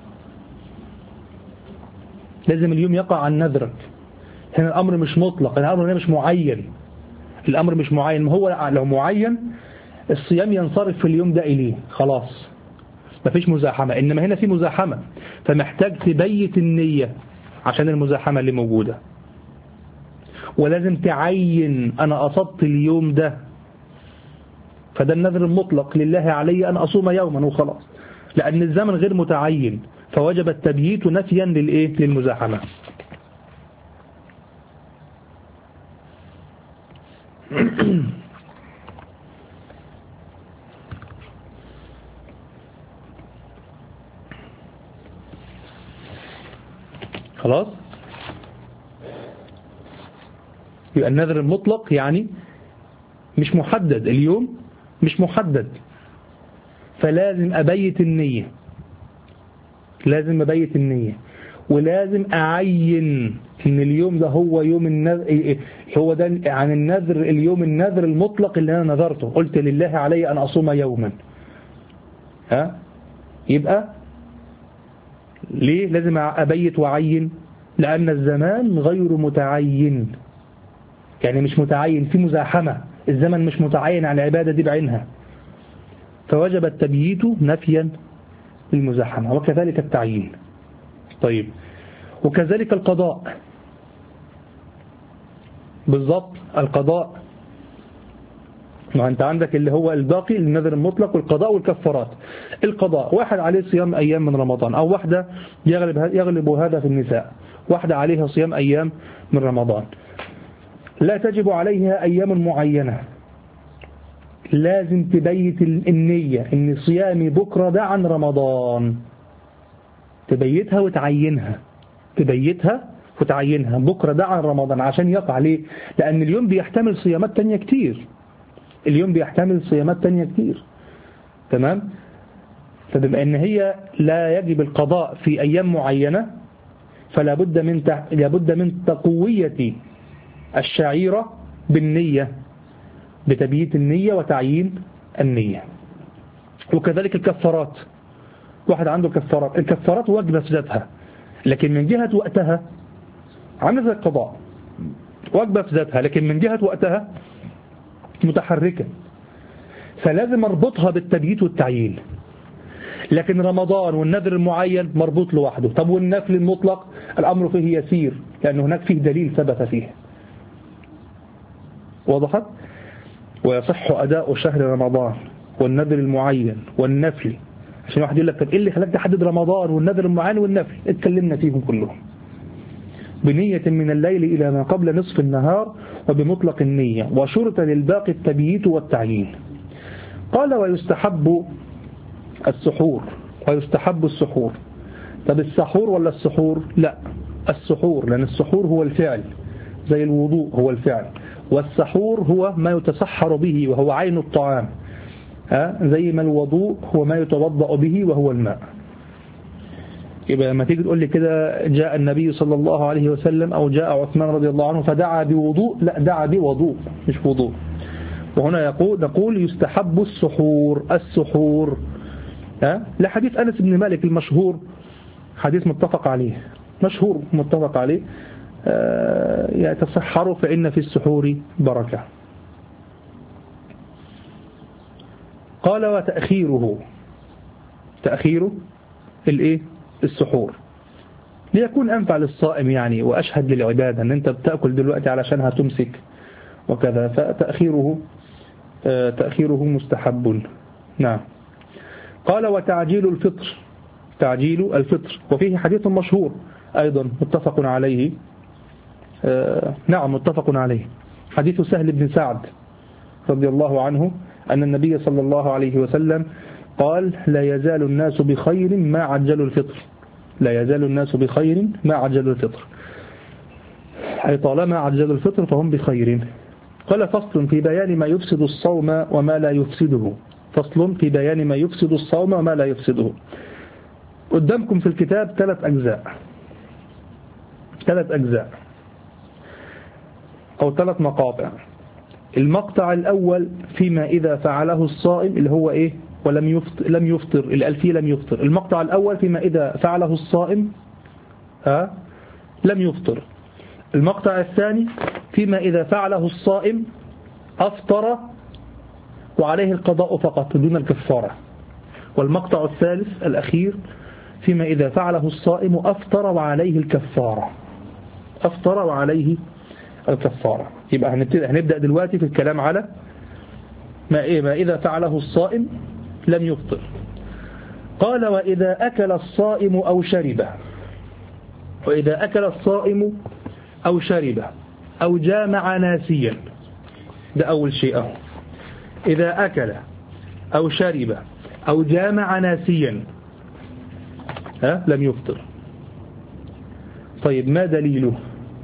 لازم اليوم يقع عن نذرك. هنا الأمر مش مطلق، الأمر هنا مش معين، الأمر مش معين. ما هو لو معين الصيام ينصرف في اليوم ده إليه خلاص، مفيش مزاحمة. إنما هنا في مزاحمة، فمحتاج تبيت النية عشان المزاحمة اللي موجودة، ولازم تعين أنا أصبت اليوم ده، فده النذر المطلق، لله علي أن أصوم يوما وخلاص، لأن الزمن غير متعين، فوجب التبييت نفيا للإيه؟ للمزاحمة. خلاص، يبقى النذر المطلق يعني مش محدد، اليوم مش محدد، فلازم أبيت النية، لازم أبيت النية، ولازم أعين إن اليوم ده هو يوم النذر، هو ده عن النذر، اليوم النذر المطلق اللي أنا نذرته، قلت لله علي أن أصوم يوما، ها، يبقى ليه لازم أبيت وأعين؟ لأن الزمان غير متعين، يعني مش متعين، في مزاحمة، الزمن مش متعين على العبادة دي بعينها، فوجب التبييت نفيا للمزاحمة، وكذلك التعيين. طيب، وكذلك القضاء بالضبط، القضاء، ما أنت عندك اللي هو الباقي النذر المطلق والقضاء والكفارات. القضاء، واحد عليه صيام أيام من رمضان، أو واحدة يغلب, يغلب هذا في النساء، واحدة عليها صيام أيام من رمضان، لا تجب عليها أيام معينة، لازم تبيت النية إن صيامي بكرة ده عن رمضان، تبيتها وتعينها، تبيتها وتعينها بكرة ده عن رمضان عشان يقع. ليه؟ لأن اليوم بيحتمل صيامات تانية كتير، اليوم بيحتمل صيامات تانية كتير، تمام؟ فبما أن هي لا يجب القضاء في أيام معينة، فلا بد من لابد من تقوية الشعيرة بالنية، بتبييت النية وتعيين النية. وكذلك الكفارات، واحد عنده كفارات، الكفارات واجبة في ذاتها، لكن من جهة وقتها عامل زي القضاء، واجبة في ذاتها، لكن من جهة وقتها متحركة، فلازم اربطها بالتبييت والتعيين. لكن رمضان والنذر المعين مربوط لوحده. طب والنفل المطلق الأمر فيه يسير، لأن هناك فيه دليل ثبت فيه. وضحت؟ ويصح أداء شهر رمضان والنذر المعين والنفل، عشان واحد يقول لك طب إيه اللي خلاك تحدد رمضان والنذر المعين والنفل؟ اتكلمنا فيهم كلهم. بنية من الليل إلى ما قبل نصف النهار وبمطلق النية، وشرط للباقي التبييت والتعيين. قال ويستحب السحور، ويستحب السحور. طب السحور ولا السحور؟ لا، السحور، لأن السحور هو الفعل، زي الوضوء هو الفعل، والسحور هو ما يتسحر به وهو عين الطعام، ها؟ زي ما الوضوء هو ما يتوضأ به وهو الماء. يبقى لما تيجي تقول لي كده جاء النبي صلى الله عليه وسلم أو جاء عثمان رضي الله عنه فدعا بوضوء، لا، دعا بوضوء مش وضوء. وهنا يقول نقول يستحب السحور، السحور، ها؟ لحديث أنس بن مالك المشهور، حديث متفق عليه، مشهور متفق عليه، يتصحروا فإن في السحور بركة. قال وتأخيره، تأخيره الإيه؟ السحور، ليكون أنفع للصائم يعني وأشهد للعبادة، أن أنت بتأكل دلوقتي علشان هتمسك وكذا، فتأخيره تأخيره مستحب. نعم. قال وتعجيل الفطر، تعجيل الفطر، وفيه حديث مشهور أيضا متفق عليه، نعم متفق عليه، حديث سهل بن سعد رضي الله عنه أن النبي صلى الله عليه وسلم قال لا يزال الناس بخير ما عجلوا الفطر، لا يزال الناس بخير ما عجلوا الفطر، أي طالما عجلوا الفطر فهم بخير. قال فصل في بيان ما يفسد الصوم وما لا يفسده، فصل في بيان ما يفسد الصوم وما لا يفسده. قدامكم في الكتاب ثلاث أجزاء، ثلاث أجزاء أو ثلاث مقاطع. المقطع الأول فيما إذا فعله الصائم اللي هو إيه؟ ولم يفطر، لم يفطر الألفية لم يفطر. المقطع الأول فيما إذا فعله الصائم ها لم يفطر. المقطع الثاني فيما إذا فعله الصائم أفطر وعليه القضاء فقط دون الكفارة. والمقطع الثالث الأخير فيما إذا فعله الصائم أفطر وعليه الكفارة، أفطر وعليه الكفارة. يبقى هنبدأ دلوقتي في الكلام على ما, إيه ما إذا فعله الصائم لم يفطر. قال وإذا أكل الصائم أو شرب، وإذا أكل الصائم أو شرب أو جامع ناسيا، ده أول شيء أهو. إذا أكل أو شرب أو جامع ناسيا ها لم يفطر. طيب ما دليله؟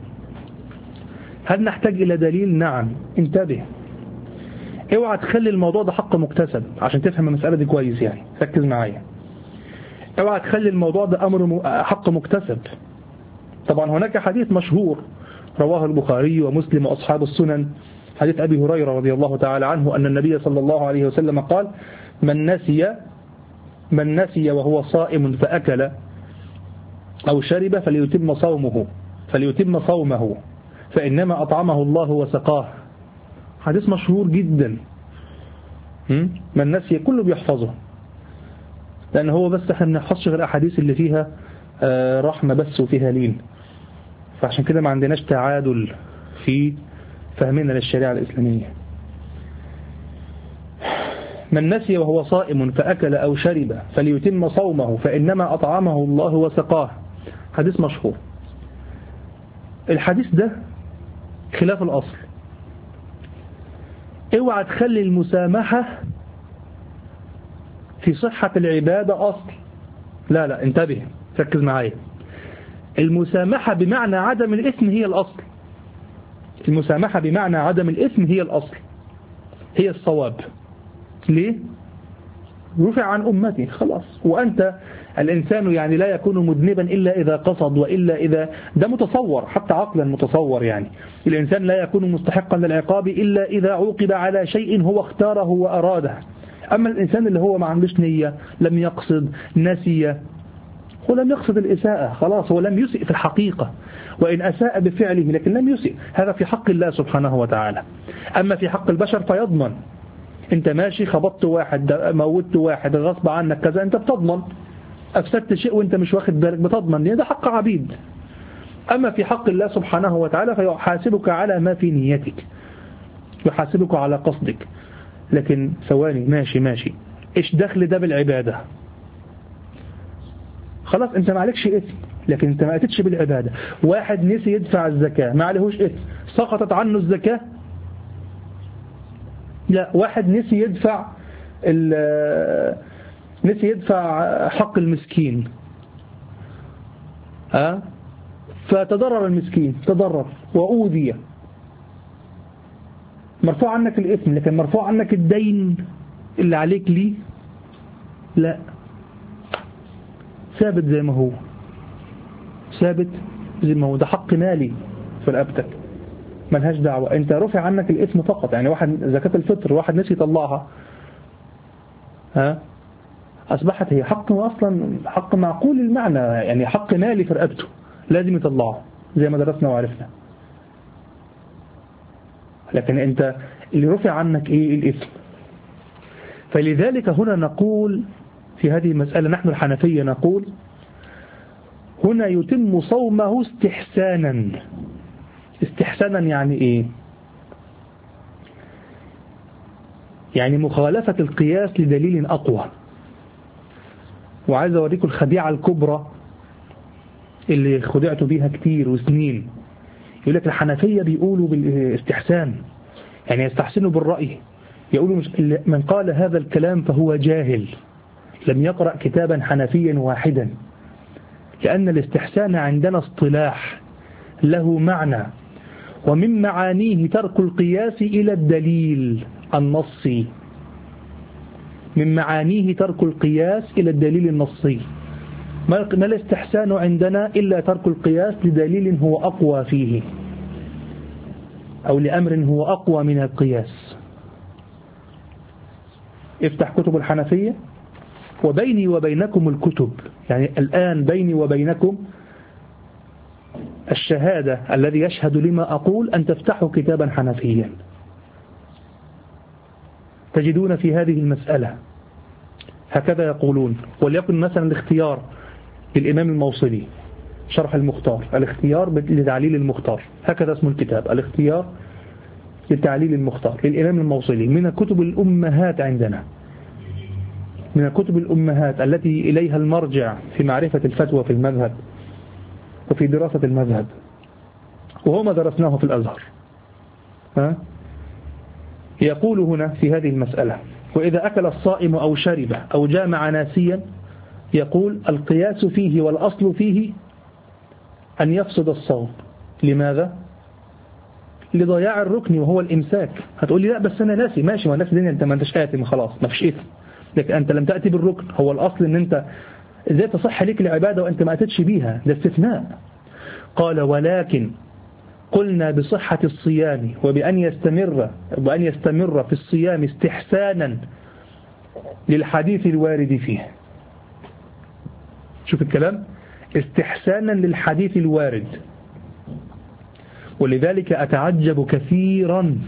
هل نحتاج إلى دليل؟ نعم. انتبه، اوعى تخلي الموضوع ده حق مكتسب عشان تفهم المسألة دي كويس، يعني ركز معايا. اوعى تخلي الموضوع ده أمر حق مكتسب. طبعا هناك حديث مشهور رواه البخاري ومسلم وأصحاب السنن، حديث أبي هريرة رضي الله تعالى عنه أن النبي صلى الله عليه وسلم قال من نسي من نسي وهو صائم فأكل أو شرب فليتم صومه فليتم صومه فإنما أطعمه الله وسقاه. حديث مشهور جدا، من نسي كله بيحفظه، لأن هو بس احنا ما بنحفظش غير الأحاديث اللي فيها رحمة بس وفيها لين، فعشان كده ما عندناش تعادل في فهمنا للشريعة الإسلامية. من نسي وهو صائم فأكل أو شرب فليتم صومه فإنما أطعمه الله وسقاه، حديث مشهور. الحديث ده خلاف الأصل. اوعى تخلي المسامحة في صحة العبادة أصل، لا لا انتبه ركز معايا. المسامحة بمعنى عدم الإثم هي الأصل، المسامحة بمعنى عدم الإثم هي الأصل، هي الصواب. ليه؟ رفع عن أمتي خلاص. وأنت الإنسان يعني لا يكون مذنبا إلا إذا قصد، وإلا إذا ده متصور حتى عقلا متصور، يعني الإنسان لا يكون مستحقا للعقاب إلا إذا عوقب على شيء هو اختاره وأراده. أما الإنسان اللي هو ما عندوش نية، لم يقصد، نسي، هو لم يقصد الإساءة خلاص، هو لم يسئ في الحقيقة، وإن أساء بفعله لكن لم يسئ، هذا في حق الله سبحانه وتعالى. أما في حق البشر فيضمن. انت ماشي خبطت واحد، موتت واحد غصب عنك كذا، انت بتضمن. أفسدت شيء وانت مش واخد بالك بتضمن، ده حق عبيد. أما في حق الله سبحانه وتعالى فيحاسبك على ما في نيتك، يحاسبك على قصدك. لكن ثواني، ماشي ماشي ايش دخل ده بالعبادة؟ خلاص انت ما عليكش اثم، لكن انت ما اتتش بالعبادة. واحد نسي يدفع الزكاة ما عليهوش اثم، سقطت عنه الزكاة؟ لا. واحد نسي يدفع نسي يدفع حق المسكين، ها فتضرر المسكين، تضرر وأوذي، مرفوع عنك الإثم، لكن مرفوع عنك الدين اللي عليك ليه؟ لا، ثابت زي ما هو، ثابت زي ما هو، ده حق مالي في رقبتك ملهاش دعوة. انت رفع عنك الإثم فقط. يعني واحد زكاة الفطر واحد نسي يطلعها، ها أصبحت هي حق أصلا، حق معقول المعنى، يعني حق مالي في رقبته لازم يطلعه، زي ما درسنا وعرفنا. لكن أنت اللي رفع عنك إيه؟ الإثم. فلذلك هنا نقول في هذه المسألة نحن الحنفية نقول هنا يتم صومه استحسانا. استحسانا يعني إيه؟ يعني مخالفة القياس لدليل أقوى. وعايز أوريكم الخديعة الكبرى اللي خدعتوا بيها كتير وسنين. يقول لك الحنفية بيقولوا بالاستحسان، يعني يستحسنوا بالرأي. يقولوا مش من قال هذا الكلام فهو جاهل لم يقرأ كتابا حنفيا واحدا، لأن الاستحسان عندنا اصطلاح له معنى، ومن معانيه ترك القياس إلى الدليل النصي. من معانيه ترك القياس إلى الدليل النصي. ما الاستحسان عندنا إلا ترك القياس لدليل هو أقوى فيه، أو لأمر هو أقوى من القياس. افتح كتب الحنفية، وبيني وبينكم الكتب، يعني الآن بيني وبينكم الشهادة الذي يشهد لما أقول أن تفتحوا كتابا حنفيا تجدون في هذه المسألة هكذا يقولون. وليكن مثلا الاختيار للإمام الموصلي شرح المختار، الاختيار لتعليل المختار، هكذا اسم الكتاب، الاختيار لتعليل المختار للإمام الموصلي، من الكتب الأمهات عندنا، من الكتب الأمهات التي إليها المرجع في معرفة الفتوى في المذهب وفي دراسة المذهب، وهو ما درسناه في الأزهر. ها؟ يقول هنا في هذه المسألة: وإذا أكل الصائم أو شرب أو جامع ناسيا، يقول القياس فيه والأصل فيه أن يفسد الصوم. لماذا؟ لضياع الركن وهو الإمساك. هتقول لي لا بس أنا ناسي. ماشي، ما ناسي دنيا، أنت ما أنتش آثم خلاص، ما فيش إثم، لكن أنت لم تأتي بالركن. هو الأصل أن أنت إزاي تصح لك العبادة وأنت ما أتتش بيها؟ ده استثناء. قال: ولكن قلنا بصحة الصيام وبأن يستمر وبأن يستمر في الصيام استحسانا للحديث الوارد فيه. شوف الكلام، استحسانا للحديث الوارد. ولذلك أتعجب كثيرا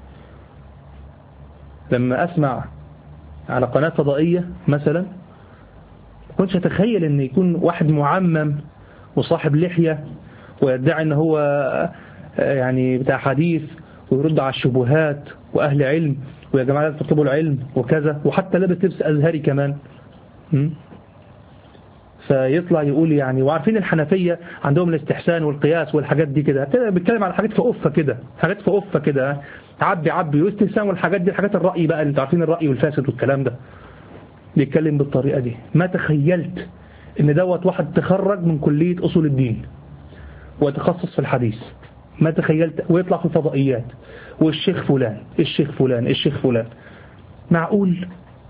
لما أسمع على قناة فضائية مثلا، ما كنتش أتخيل أن يكون واحد معمم وصاحب لحية ويدعي أنه هو يعني بتاع حديث ويرد على الشبهات وأهل علم، ويا جماعة لا تطلبوا العلم وكذا، وحتى لابس لبس أزهري كمان. م? فيطلع يقول يعني، وعارفين الحنفية عندهم الاستحسان والقياس والحاجات دي كده، كده بيتكلم على حاجات في قفة كده، حاجات في قفة كده، عبي عبي واستحسان والحاجات دي، حاجات الرأي بقى، انتوا عارفين الرأي والفاسد والكلام ده، بيتكلم بالطريقة دي. ما تخيلت ان دوت واحد تخرج من كلية أصول الدين وتخصص في الحديث، ما تخيلت، ويطلع في الفضائيات والشيخ فلان الشيخ فلان الشيخ فلان. معقول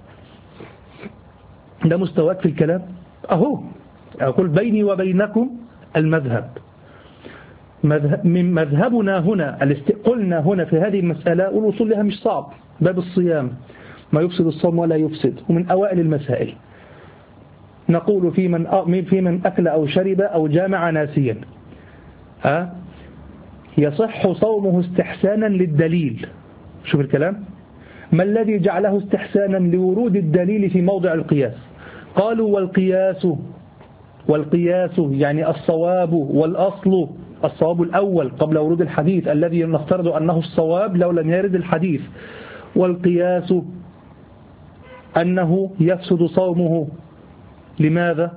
ده مستواك في الكلام؟ أهو أقول بيني وبينكم المذهب، مذهب من مذهبنا هنا، قلنا هنا في هذه المسألة، والوصول لها مش صعب، باب الصيام ما يفسد الصوم ولا يفسد، ومن أوائل المسائل. نقول في من في من أكل أو شرب أو جامع ناسيا، ها يصح صومه استحسانا للدليل. شوف الكلام، ما الذي جعله استحسانا؟ لورود الدليل في موضع القياس. قالوا والقياس والقياس يعني الصواب والأصل، الصواب الأول قبل ورود الحديث الذي نفترض أنه الصواب لو لم يرد الحديث، والقياس أنه يفسد صومه. لماذا؟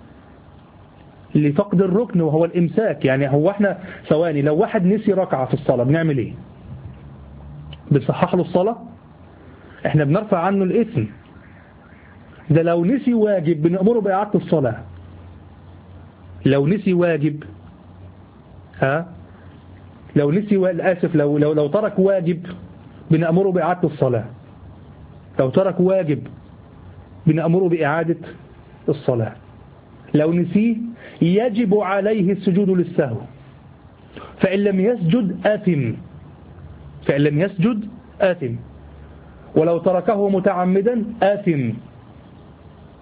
لفقد الركن وهو الإمساك. يعني هو احنا ثواني، لو واحد نسي ركعة في الصلاة بنعمل ايه؟ بنصحح له الصلاة؟ احنا بنرفع عنه الإثم. ده لو نسي واجب بنأمره بإعادة الصلاة. لو نسي واجب، ها لو نسي و... آسف لو لو لو ترك واجب بنأمره بإعادة الصلاة. لو ترك واجب بنأمره بإعادة الصلاة. لو نسيه يجب عليه السجود للسهو، فإن لم يسجد آثم، فإن لم يسجد آثم، ولو تركه متعمدا آثم،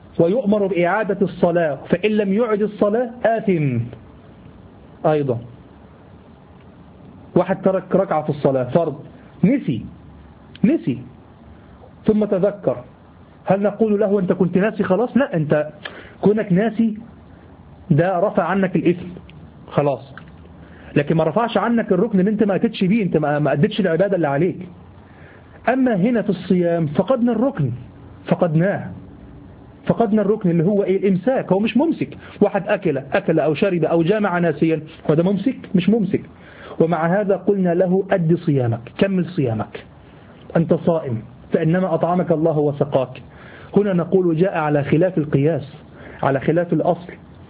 ويؤمر بإعادة الصلاة، فإن لم يعد الصلاة آثم أيضا. واحد ترك ركعة في الصلاة فرض، نسي نسي ثم تذكر، هل نقول له أنت كنت ناسي خلاص؟ لا، أنت كونك ناسي ده رفع عنك الإثم خلاص، لكن ما رفعش عنك الركن اللي أنت ما أتتش بيه، أنت ما أدتش العبادة اللي عليك. أما هنا في الصيام فقدنا الركن، فقدناه فقدنا الركن اللي هو إيه؟ الإمساك. هو مش ممسك، واحد أكل أكل أو شرب أو جامع ناسيا، وده ممسك؟ مش ممسك. ومع هذا قلنا له أد صيامك، كمل صيامك، أنت صائم فإنما أطعمك الله وسقاك. هنا نقول جاء على خلاف القياس، على خلاف الأصل،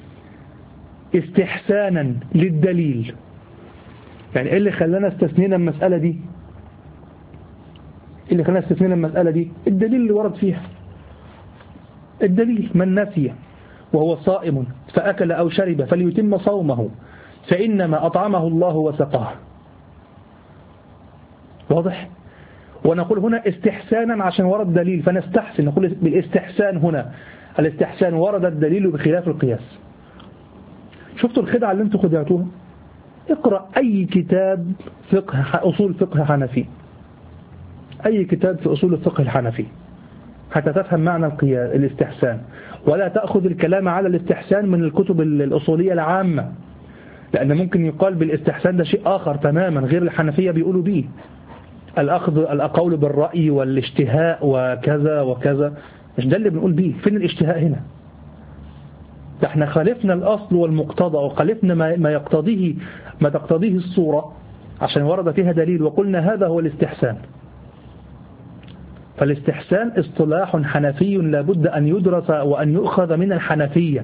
استحسانا للدليل. يعني إيه اللي خلانا استثنينا المسألة دي؟ إيه اللي خلانا استثنينا المسألة دي؟ الدليل اللي ورد فيها. الدليل: من نسي وهو صائم فأكل أو شرب فليتم صومه فإنما أطعمه الله وسقاه. واضح؟ ونقول هنا استحسانا عشان ورد دليل فنستحسن، نقول بالاستحسان هنا. الاستحسان ورد الدليل بخلاف القياس. شفتوا الخدعة اللي انتم خدعتوها؟ اقرأ أي كتاب فقه أصول فقه حنفي، أي كتاب في أصول الفقه الحنفي حتى تفهم معنى القياس الاستحسان، ولا تأخذ الكلام على الاستحسان من الكتب الأصولية العامة، لأن ممكن يقال بالاستحسان ده شيء آخر تماما غير الحنفية بيقولوا به، الأخذ القول بالرأي والاشتهاء وكذا وكذا. مش ده اللي بنقول به. فين الاشتهاء هنا؟ ده احنا خالفنا الأصل والمقتضى، وخالفنا ما, ما يقتضيه ما تقتضيه الصورة عشان ورد فيها دليل، وقلنا هذا هو الاستحسان. فالاستحسان اصطلاح حنفي لابد أن يدرس وأن يؤخذ من الحنفية.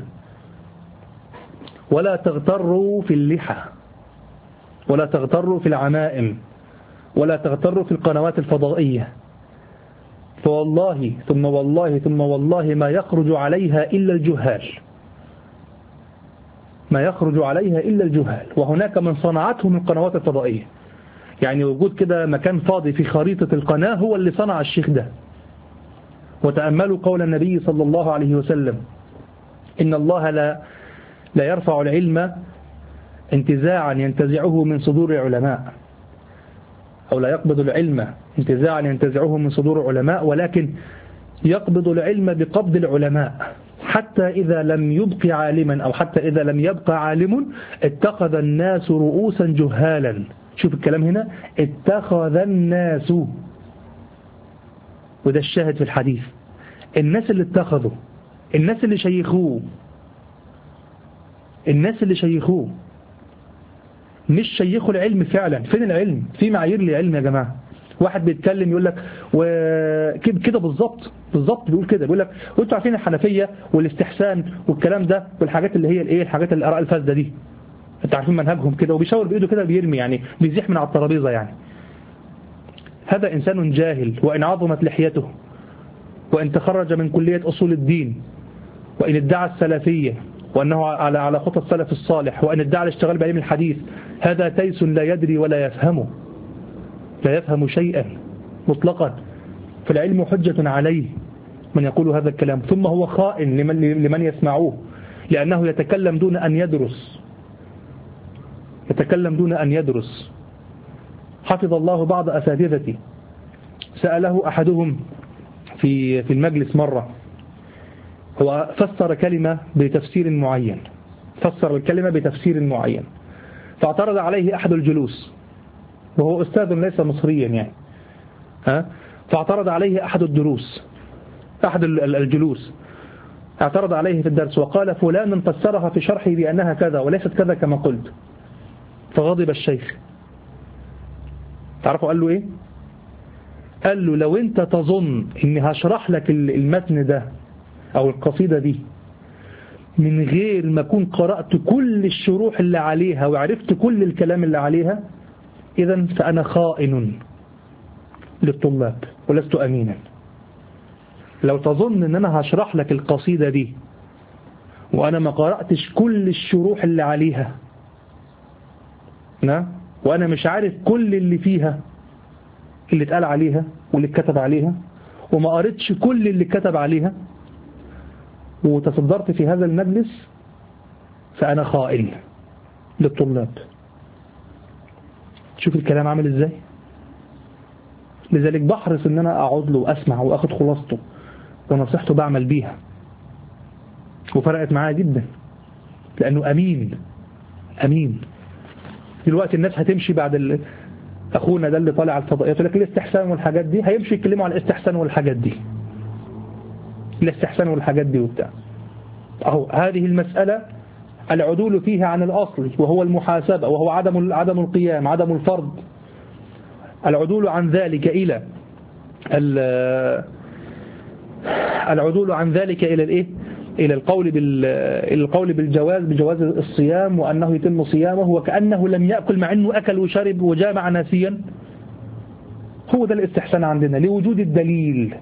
ولا تغتروا في اللحى، ولا تغتروا في العمائم، ولا تغتروا في القنوات الفضائية، فوالله ثم والله ثم والله ما يخرج عليها إلا الجهال، ما يخرج عليها إلا الجهال. وهناك من صنعته من القنوات الفضائية، يعني وجود كده مكان فاضي في خريطة القناة هو اللي صنع الشيخ ده. وتأملوا قول النبي صلى الله عليه وسلم: إن الله لا لا يرفع العلم انتزاعا ينتزعه من صدور علماء، أو لا يقبض العلم انتزاعا ينتزعه من صدور علماء، ولكن يقبض العلم بقبض العلماء، حتى إذا لم يبق عالما أو حتى إذا لم يبقى عالم اتخذ الناس رؤوسا جهالا. شوف الكلام هنا، اتخذ الناس، وده الشاهد في الحديث. الناس اللي اتخذوا، الناس اللي شيخوه، الناس اللي شيخوه مش شيخوا العلم فعلا. فين العلم؟ في معايير للعلم يا جماعة. واحد بيتكلم يقول لك وكده كده بالظبط بالظبط بيقول كده، بيقول لك وانتوا عارفين الحنفية والاستحسان والكلام ده والحاجات اللي هي الايه الحاجات الآراء الفاسدة دي، انتوا عارفين منهجهم كده، وبيشاور بإيده كده بيرمي، يعني بيزيح من على الترابيزة. يعني هذا إنسان جاهل، وإن عظمت لحيته، وإن تخرج من كلية أصول الدين، وإن ادعى السلفية وأنه على على خطى السلف الصالح، وأن ادعى الاشتغال بعلم الحديث، هذا تيس لا يدري ولا يفهمه، لا يفهم شيئا مطلقا. فالعلم حجة عليه من يقول هذا الكلام، ثم هو خائن لمن, لمن يسمعوه، لأنه يتكلم دون أن يدرس، يتكلم دون أن يدرس. حفظ الله بعض أساتذتي، سأله أحدهم في في المجلس مرة، هو فسر كلمة بتفسير معين، فسر الكلمة بتفسير معين، فاعترض عليه أحد الجلوس، وهو أستاذ ليس مصريا يعني، ها فاعترض عليه أحد الدروس، أحد الجلوس اعترض عليه في الدرس وقال: فلان فسرها في شرحي بأنها كذا وليست كذا كما قلت. فغضب الشيخ. تعرفوا قال له إيه؟ قال له: لو أنت تظن إني هشرح لك المتن ده أو القصيدة دي من غير ما أكون قرأت كل الشروح اللي عليها وعرفت كل الكلام اللي عليها، إذن فأنا خائن للطلاب ولست أمينا. لو تظن إن أنا هشرح لك القصيدة دي وأنا ما قرأتش كل الشروح اللي عليها، نعم، وأنا مش عارف كل اللي فيها، اللي اتقال عليها واللي اتكتب عليها، وما قرأتش كل اللي اتكتب عليها، وتصدرت في هذا المجلس، فأنا خائن للطلاب. شوف الكلام عامل ازاي. لذلك بحرص ان انا اقعد له واسمع واخد خلاصته ونصيحته بعمل بيها، وفرقت معايا جدا لانه امين امين. دلوقتي الناس هتمشي بعد ال... اخونا ده اللي طالع على الفضائيات يقول لك الاستحسان والحاجات دي، هيمشي يتكلموا على الاستحسان والحاجات دي، الاستحسان والحاجات دي وبتاع. اهو هذه المسألة العدول فيها عن الأصل وهو المحاسبة، وهو عدم عدم القيام، عدم الفرض. العدول عن ذلك إلى العدول عن ذلك إلى الإيه؟ إلى القول بال إلى القول بالجواز بجواز الصيام وأنه يتم صيامه وكأنه لم يأكل مع أنه أكل وشرب وجامع ناسيا. هو ده الاستحسان عندنا لوجود الدليل.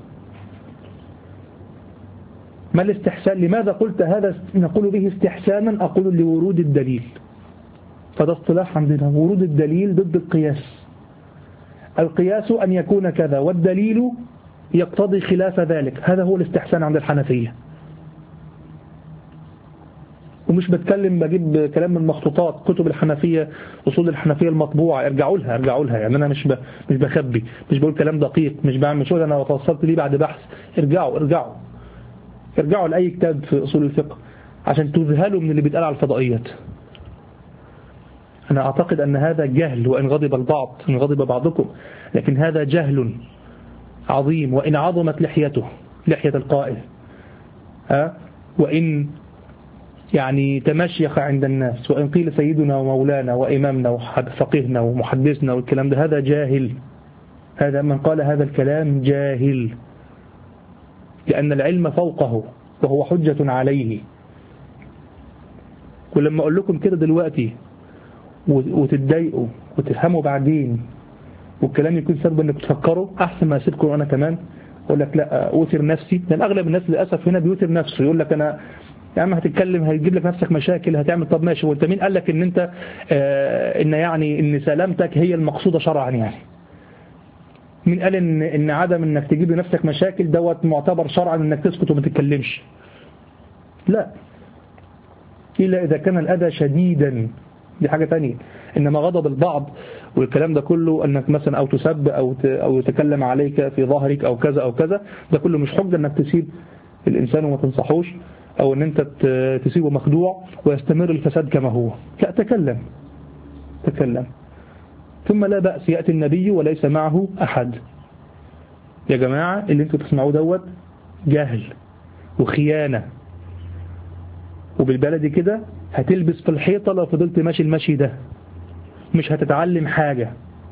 ما الاستحسان؟ لماذا قلت هذا نقول به استحسانا؟ أقول لورود الدليل. فده اصطلاح عندنا، ورود الدليل ضد القياس. القياس أن يكون كذا والدليل يقتضي خلاف ذلك، هذا هو الاستحسان عند الحنفية. ومش بتكلم بجيب كلام من مخطوطات كتب الحنفية، أصول الحنفية المطبوعة، ارجعوا لها ارجعوا لها يعني أنا مش ب... مش بخبي، مش بقول كلام دقيق، مش بعمل شغل أنا وصلت ليه بعد بحث. ارجعوا ارجعوا ارجعوا لأي كتاب في أصول الفقه عشان تذهلوا من اللي بيتقال على الفضائيات. أنا أعتقد أن هذا جهل، وإن غضب البعض إن غضب بعضكم، لكن هذا جهل عظيم. وإن عظمت لحيته لحية القائل ها، وإن يعني تمشيخ عند الناس، وإن قيل سيدنا ومولانا وإمامنا وفقيهنا ومحدثنا والكلام ده، هذا جاهل. هذا من قال هذا الكلام جاهل، لأن العلم فوقه وهو حجة عليه. ولما أقول لكم كده دلوقتي وتتضايقوا وتفهموا بعدين والكلام يكون سبب انك تفكروا، احسن ما اسيبكم انا كمان اقول لك لا اوتر نفسي. لان اغلب الناس للاسف هنا بيوتر نفسه، يقول لك انا يا عم هتتكلم هيجيب لك نفسك مشاكل هتعمل. طب ماشي، وانت مين قال لك ان انت آه ان يعني ان سلامتك هي المقصوده شرعا؟ يعني مين قال ان ان عدم انك تجيب لنفسك مشاكل دوت معتبر شرعا انك تسكت وما تتكلمش؟ لا، الا اذا كان الاذى شديدا، دي حاجة تانية. إنما غضب البعض والكلام ده كله أنك مثلا أو تسب أو أو يتكلم عليك في ظهرك أو كذا أو كذا، ده كله مش حجة أنك تسيب الإنسان وما تنصحوش، أو أن أنت تسيبه مخدوع ويستمر الفساد كما هو. لا، تكلم تكلم. ثم لا بأس يأتي النبي وليس معه أحد. يا جماعة اللي أنتوا تسمعوه دوت جهل وخيانة، وبالبلدي كده هتلبس في الحيطة لو فضلت ماشي المشي ده، مش هتتعلم حاجة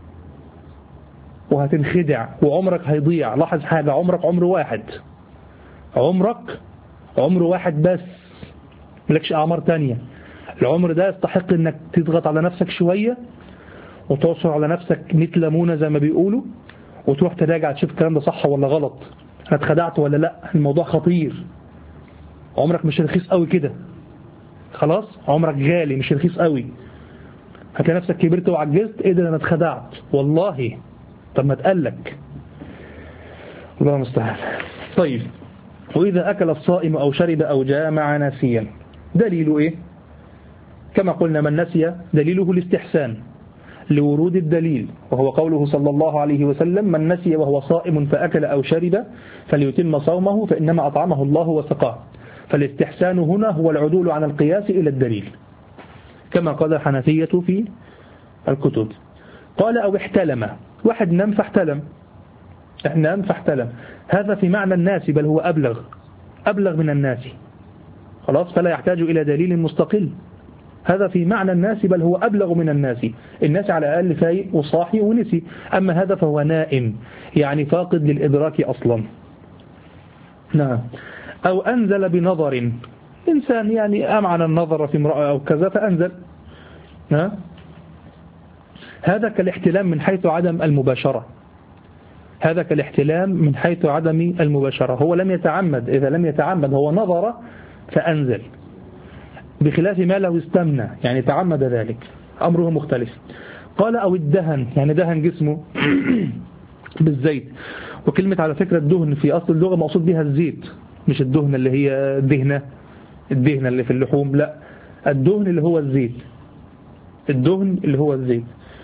وهتنخدع وعمرك هيضيع. لاحظ حاجة، عمرك عمر واحد، عمرك عمر واحد بس، ملكش أعمار تانية. العمر ده يستحق انك تضغط على نفسك شوية وتعصر على نفسك مية ليمونة زي ما بيقولوا، وتروح تراجع تشوف الكلام ده صح ولا غلط، انا اتخدعت ولا لا. الموضوع خطير، عمرك مش رخيص قوي كده، خلاص عمرك غالي مش رخيص قوي. هتلاقي نفسك كبرت وعجزت، ايه ده انا اتخدعت والله. طب ما تقلك، الله المستعان. طيب، وإذا أكل الصائم أو شرب أو جامع ناسيا، دليله إيه؟ كما قلنا من نسي دليله الاستحسان لورود الدليل، وهو قوله صلى الله عليه وسلم: من نسي وهو صائم فأكل أو شرب فليتم صومه فإنما أطعمه الله وسقاه. فالاستحسان هنا هو العدول عن القياس إلى الدليل، كما قال الحنفية في الكتب. قال: أو احتلم، واحد نام فاحتلم، نام فاحتلم، هذا في معنى الناس، بل هو أبلغ أبلغ من الناس، خلاص، فلا يحتاج إلى دليل مستقل. هذا في معنى الناس بل هو أبلغ من الناس. الناس على الأقل فايق وصاحي ونسي، أما هذا فهو نائم، يعني فاقد للإدراك أصلا. نعم. أو أنزل بنظر، إنسان يعني أمعن النظر في امرأة أو كذا فأنزل، ها؟ هذا كالاحتلام من حيث عدم المباشرة، هذا كالاحتلام من حيث عدم المباشرة. هو لم يتعمد، إذا لم يتعمد هو نظر فأنزل، بخلاف ما لو استمنى يعني تعمد ذلك، أمره مختلف. قال: أو الدهن، يعني دهن جسمه بالزيت. وكلمة على فكرة الدهن في أصل اللغة مقصود بها الزيت، مش الدهن اللي هي دهنة الدهنة اللي في اللحوم، لا، الدهن اللي هو الزيت، الدهن اللي هو الزيت.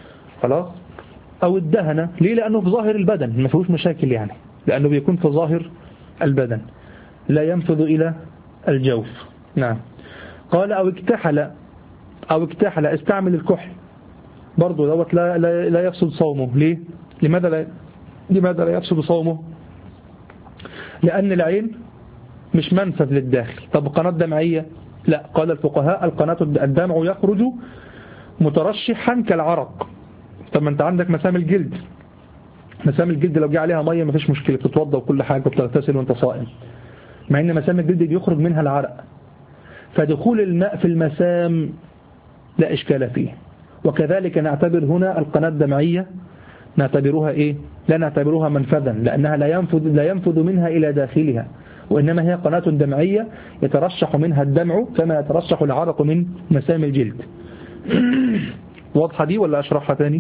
خلاص، أو الدهن. ليه؟ لأنه في ظاهر البدن ما فيهوش مشاكل يعني، لأنه بيكون في ظاهر البدن لا ينفذ إلى الجوف. نعم. قال أو اكتحل، أو اكتحل استعمل الكحل برضو دوت لا, لا, لا يفسد صومه. ليه؟ لماذا لا, لماذا لا يفسد صومه؟ لأن العين مش منفذ للداخل. طب قناة دمعية؟ لا، قال الفقهاء القناة الدمع يخرج مترشحا كالعرق. طب ما انت عندك مسام الجلد، مسام الجلد لو جه عليها مية ما فيش مشكلة، بتتوضى وكل حاجة وبتغتسل وانت صائم، مع ان مسام الجلد بيخرج منها العرق. فدخول الماء في المسام لا إشكال فيه. وكذلك نعتبر هنا القناة الدمعية نعتبرها إيه؟ لا نعتبرها منفذا، لأنها لا ينفذ, لا ينفذ منها إلى داخلها، وإنما هي قناة دمعية يترشح منها الدمع كما يترشح العرق من مسام الجلد. واضحة دي ولا أشرحها تاني؟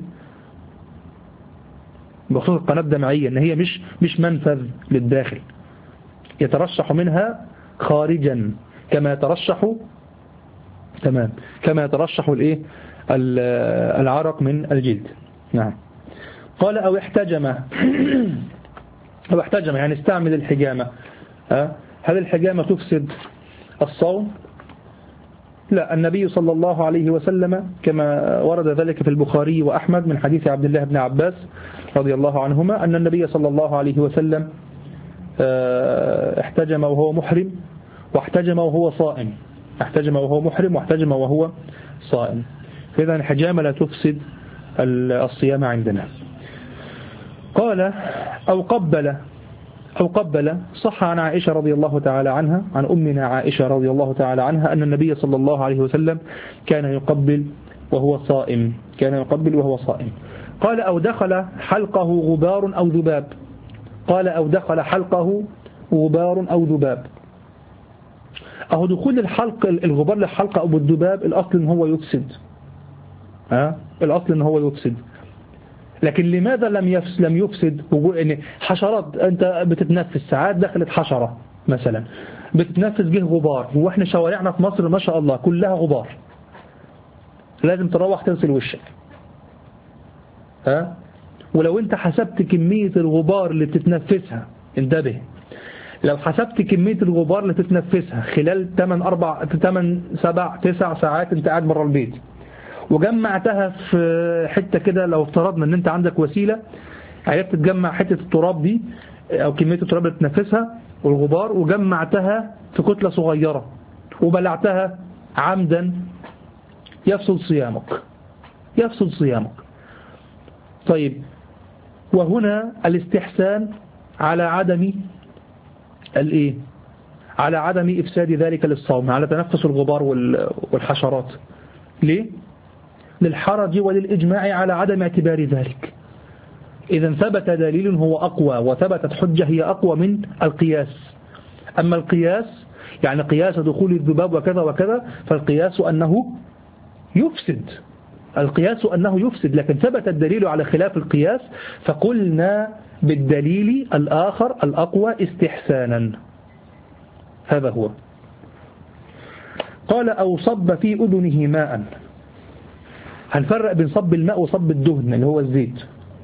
بخصوص القناة الدمعية إن هي مش مش منفذ للداخل، يترشح منها خارجا كما يترشح تمام كما يترشح الايه العرق من الجلد. نعم. قال أو احتجم، أو احتجم يعني استعمل الحجامة. هل الحجامة تفسد الصوم؟ لا، النبي صلى الله عليه وسلم كما ورد ذلك في البخاري وأحمد من حديث عبد الله بن عباس رضي الله عنهما أن النبي صلى الله عليه وسلم احتجم وهو محرم واحتجم وهو صائم، احتجم وهو محرم واحتجم وهو صائم. فإذا الحجامة لا تفسد الصيام عندنا. قال أو قبل، أو قبل صح عن عائشة رضي الله تعالى عنها، عن أمنا عائشة رضي الله تعالى عنها أن النبي صلى الله عليه وسلم كان يقبل وهو صائم، كان يقبل وهو صائم. قال أو دخل حلقه غبار أو ذباب، قال أو دخل حلقه غبار أو ذباب. أهو دخول الحلق الغبار للحلقة أو الذباب الأصل إن هو يفسد، ها الأصل إن هو يفسد. لكن لماذا لم يفسد لم يفسد وجود إن حشرات أنت بتتنفس ساعات دخلت حشرة مثلا بتتنفس جه غبار، وإحنا شوارعنا في مصر ما شاء الله كلها غبار، لازم تروح تغسل وشك. ها ولو أنت حسبت كمية الغبار اللي بتتنفسها، انتبه، لو حسبت كمية الغبار اللي تتنفسها خلال ثمانية أربعة ثمانية سبعة تسعة ساعات انت قاعد بره البيت، وجمعتها في حتة كده، لو افترضنا ان انت عندك وسيلة عرفت تجمع حتة التراب دي او كمية التراب اللي تتنفسها والغبار وجمعتها في كتلة صغيرة وبلعتها عمدا، يفسد صيامك، يفسد صيامك. طيب، وهنا الاستحسان على عدم الايه على عدم إفساد ذلك للصوم، على تنفس الغبار والحشرات. ليه؟ للحرج وللإجماع على عدم اعتبار ذلك. إذا ثبت دليل هو أقوى وثبتت حجة هي أقوى من القياس. أما القياس يعني قياس دخول الذباب وكذا وكذا، فالقياس أنه يفسد، القياس أنه يفسد، لكن ثبت الدليل على خلاف القياس فقلنا بالدليل الآخر الأقوى استحسانا. هذا هو. قال أو صب في أذنه ماء. هنفرق بين صب الماء وصب الدهن اللي هو الزيت.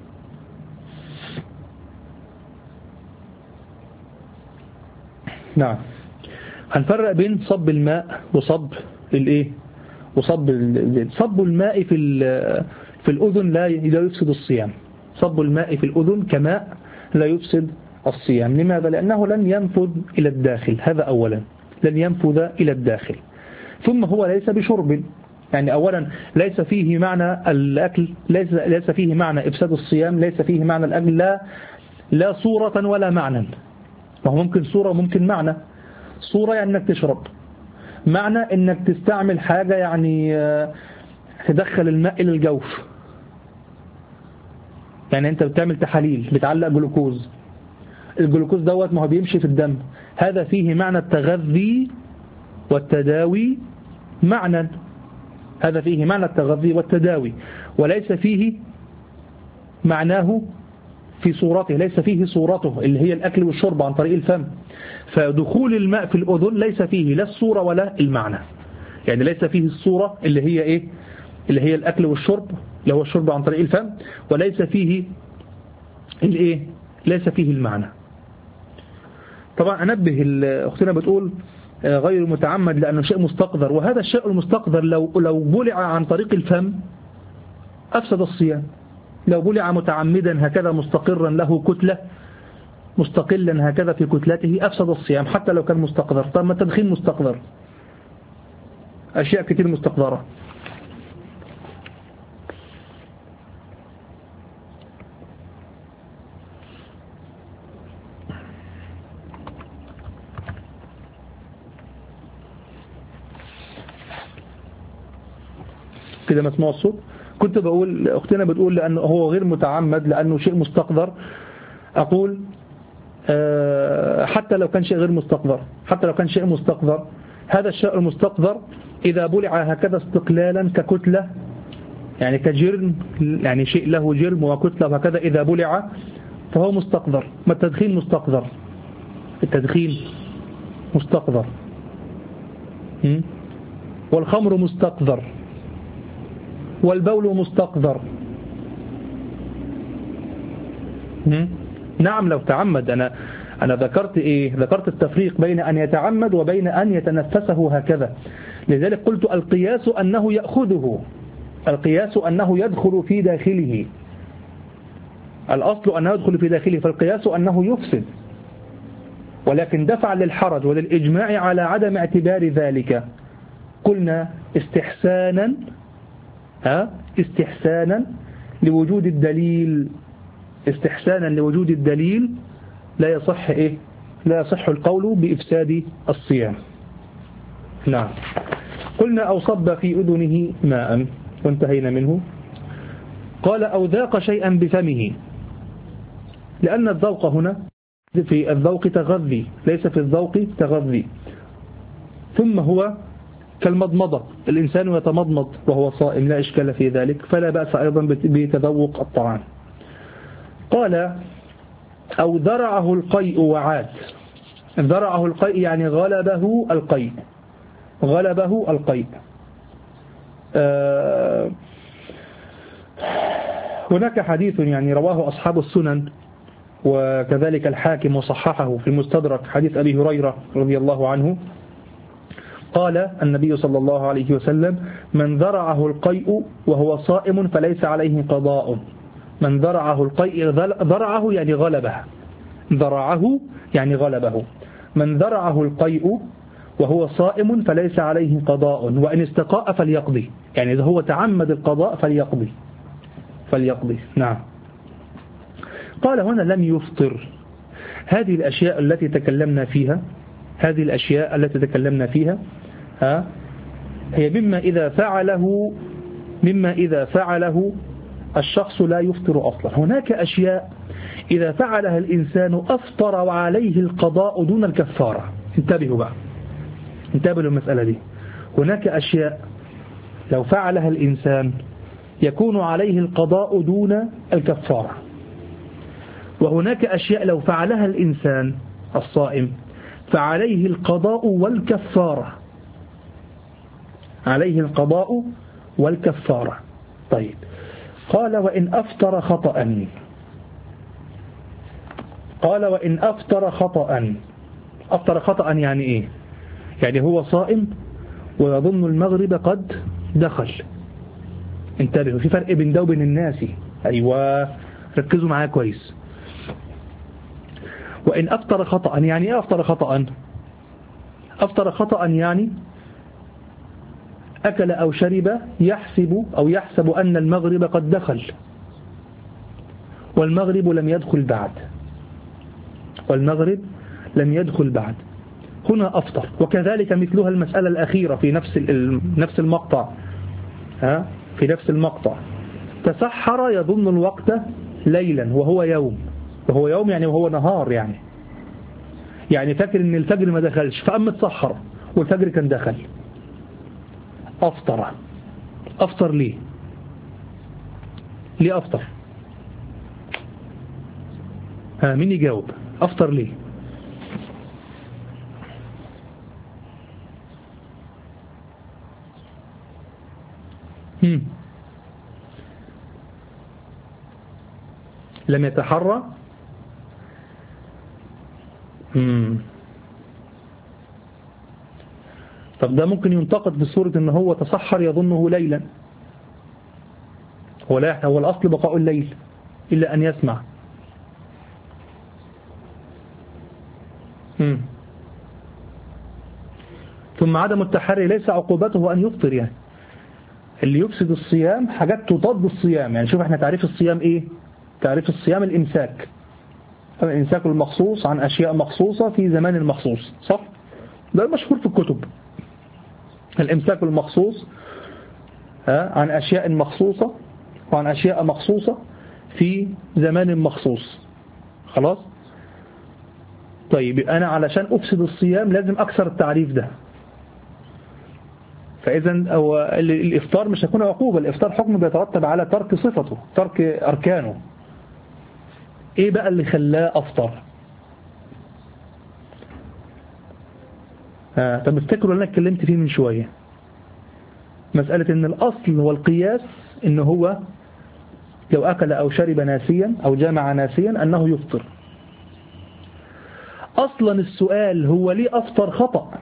نعم، هنفرق بين صب الماء وصب الايه وصب الزيت. صب الماء في في الأذن لا لا يفسد الصيام. صب الماء في الأذن كماء لا يفسد الصيام. لماذا؟ لأنه لن ينفذ إلى الداخل، هذا أولا، لن ينفذ إلى الداخل. ثم هو ليس بشرب، يعني أولا ليس فيه معنى الأكل، ليس ليس فيه معنى إفساد الصيام، ليس فيه معنى الأكل، لا لا صورة ولا معنى. وهو ممكن صورة وممكن معنى. صورة يعني أنك تشرب، معنى أنك تستعمل حاجة يعني تدخل الماء إلى الجوف، يعني أنت بتعمل تحاليل بتعلق جلوكوز، الجلوكوز دوت ما هو بيمشي في الدم، هذا فيه معنى التغذي والتداوي معنى، هذا فيه معنى التغذي والتداوي، وليس فيه معناه في صورته، ليس فيه صورته اللي هي الأكل والشرب عن طريق الفم. فدخول الماء في الأذن ليس فيه لا الصورة ولا المعنى، يعني ليس فيه الصورة اللي هي إيه اللي هي الأكل والشرب اللي هو الشرب عن طريق الفم، وليس فيه الايه ليس فيه المعنى. طبعا أنبه أختنا بتقول غير متعمد لأنه شيء مستقذر، وهذا الشيء المستقذر لو لو بلع عن طريق الفم أفسد الصيام. لو بلع متعمدا هكذا مستقرا له كتلة مستقلا هكذا في كتلته أفسد الصيام حتى لو كان مستقذر. طب ما التدخين مستقذر، أشياء كتير مستقذرة. كده مسموع الصوت. كنت بقول أختنا بتقول لأنه هو غير متعمد لأنه شيء مستقذر. أقول حتى لو كان شيء غير مستقذر، حتى لو كان شيء مستقذر، هذا الشيء المستقذر إذا بلع هكذا استقلالا ككتلة، يعني كجرم، يعني شيء له جرم وكتلة وهكذا، إذا بلع فهو مستقذر. ما التدخين مستقذر، التدخين مستقذر، والخمر مستقذر، والبول مستقذر. نعم لو تعمد. أنا أنا ذكرت إيه؟ ذكرت التفريق بين أن يتعمد وبين أن يتنفسه هكذا. لذلك قلت القياس أنه يأخذه، القياس أنه يدخل في داخله، الأصل أنه يدخل في داخله، فالقياس أنه يفسد. ولكن دفع للحرج وللإجماع على عدم اعتبار ذلك قلنا استحسانا ها استحسانا لوجود الدليل، استحسانا لوجود الدليل لا يصح إيه لا يصح القول بإفساد الصيام. نعم. قلنا أو صب في أذنه ماء وانتهينا منه. قال أو ذاق شيئا بفمه، لأن الذوق هنا في الذوق تغذي، ليس في الذوق تغذي. ثم هو كالمضمضة، الإنسان يتمضمض وهو صائم لا إشكال في ذلك، فلا بأس أيضا بتذوق الطعام. قال أو ذرعه القيء وعاد. ذرعه القيء يعني غلبه القيء، غلبه القيء. آه هناك حديث يعني رواه أصحاب السنن وكذلك الحاكم وصححه في المستدرك، حديث أبي هريرة رضي الله عنه، قال النبي صلى الله عليه وسلم من ذرعه القيء وهو صائم فليس عليه قضاء. من ذرعه القيء، ذرعه يعني غلبه، ذرعه يعني غلبه. من ذرعه القيء وهو صائم فليس عليه قضاء، وإن استقاء فليقضي، يعني إذا هو تعمد القضاء فليقضي فليقضي. نعم. قال هنا لم يفطر. هذه الأشياء التي تكلمنا فيها هذه الأشياء التي تكلمنا فيها ها هي مما إذا فعله مما إذا فعله الشخص لا يفطر أصلا. هناك أشياء إذا فعلها الإنسان أفطر وعليه القضاء دون الكفارة. انتبهوا بقى، انتبهوا للمسألة دي. هناك أشياء لو فعلها الإنسان يكون عليه القضاء دون الكفارة، وهناك أشياء لو فعلها الإنسان الصائم فعليه القضاء والكفارة، عليه القضاء والكفارة. طيب، قال وإن أفطر خطأ. قال وإن أفطر خطأ. أفطر خطأ يعني إيه؟ يعني هو صائم ويظن المغرب قد دخل. انتبهوا، في فرق بين ده وبين الناس. أيوة، ركزوا معايا كويس. وإن أفطر خطأ يعني إيه؟ أفطر خطأ أفطر خطأ يعني أكل أو شرب يحسب أو يحسب أن المغرب قد دخل والمغرب لم يدخل بعد والمغرب لم يدخل بعد هنا أفطر. وكذلك مثلها المسألة الأخيرة في نفس نفس المقطع ها في نفس المقطع تسحر يظن الوقت ليلا وهو يوم وهو يوم يعني وهو نهار، يعني يعني فاكر ان الفجر ما دخلش فقام متسحر والفجر كان دخل. أفطر. أفطر ليه؟ ليه أفطر؟ ها مين يجاوب؟ أفطر ليه؟ هم. لم يتحرى. مم. طب ده ممكن ينتقد بصورة ان هو تسحر يظنه ليلا، هو لا، هو الأصل بقاء الليل إلا أن يسمع. مم. ثم عدم التحري ليس عقوبته أن يفطر، يعني اللي يفسد الصيام حاجات تضاد الصيام. يعني شوف احنا تعريف الصيام ايه؟ تعريف الصيام الإمساك، الإمساك المخصوص عن أشياء مخصوصة في زمان مخصوص، صح؟ ده المشهور في الكتب، الإمساك المخصوص عن أشياء مخصوصة وعن أشياء مخصوصة في زمان مخصوص. خلاص؟ طيب أنا علشان أفسد الصيام لازم أكسر التعريف ده. فإذا الإفطار مش هيكون عقوبة، الإفطار حكم بيترتب على ترك صفته، ترك أركانه. إيه بقى اللي خلاه أفطر؟ آه طب افتكروا اللي أنا اتكلمت فيه من شوية، مسألة إن الأصل هو القياس، إن هو لو أكل أو شرب ناسيا أو جامع ناسيا أنه يفطر. أصلا السؤال هو ليه أفطر خطأ؟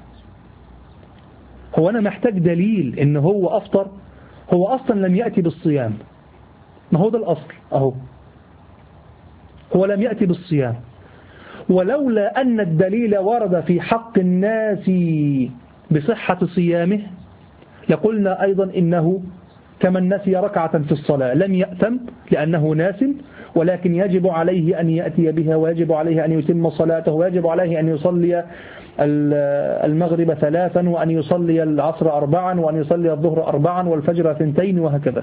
هو أنا محتاج دليل إن هو أفطر؟ هو أصلا لم يأتي بالصيام، ما هو ده الأصل أهو، هو لم يأتي بالصيام. ولولا أن الدليل ورد في حق الناس بصحة صيامه لقلنا أيضا إنه كمن نسي ركعة في الصلاة لم يأتم لأنه ناس، ولكن يجب عليه أن يأتي بها، ويجب عليه أن يتم صلاته، ويجب عليه أن يصلي المغرب ثلاثا، وأن يصلي العصر أربعا، وأن يصلي الظهر أربعا، والفجر ثنتين، وهكذا.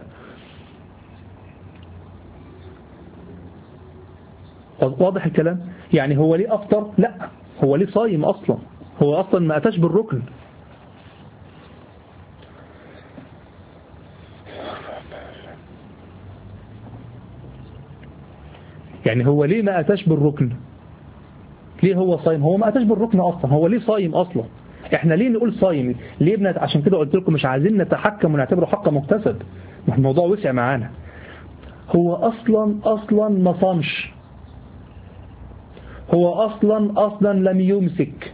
واضح الكلام؟ يعني هو ليه أفطر؟ لا، هو ليه صايم أصلا، هو أصلا ما أتاش بالركن. يعني هو ليه ما أتاش بالركن؟ ليه هو صايم؟ هو ما أتاش بالركن أصلا، هو ليه صايم أصلا؟ إحنا ليه نقول صايم؟ ليه بنت؟ عشان كده قلت لكم مش عايزين نتحكم ونعتبره حق مكتسب، الموضوع وسع معانا. هو أصلا أصلا ما صامش، هو أصلا أصلا لم يمسك.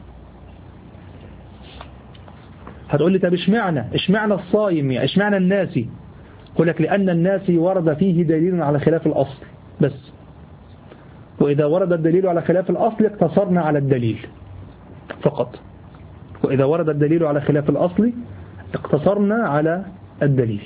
هتقول لي طب اشمعنى اشمعنى الصايم، يعني اشمعنى الناسي؟ أقول لك لأن الناسي ورد فيه دليل على خلاف الأصل بس، وإذا ورد الدليل على خلاف الأصل اقتصرنا على الدليل فقط، وإذا ورد الدليل على خلاف الأصل اقتصرنا على الدليل.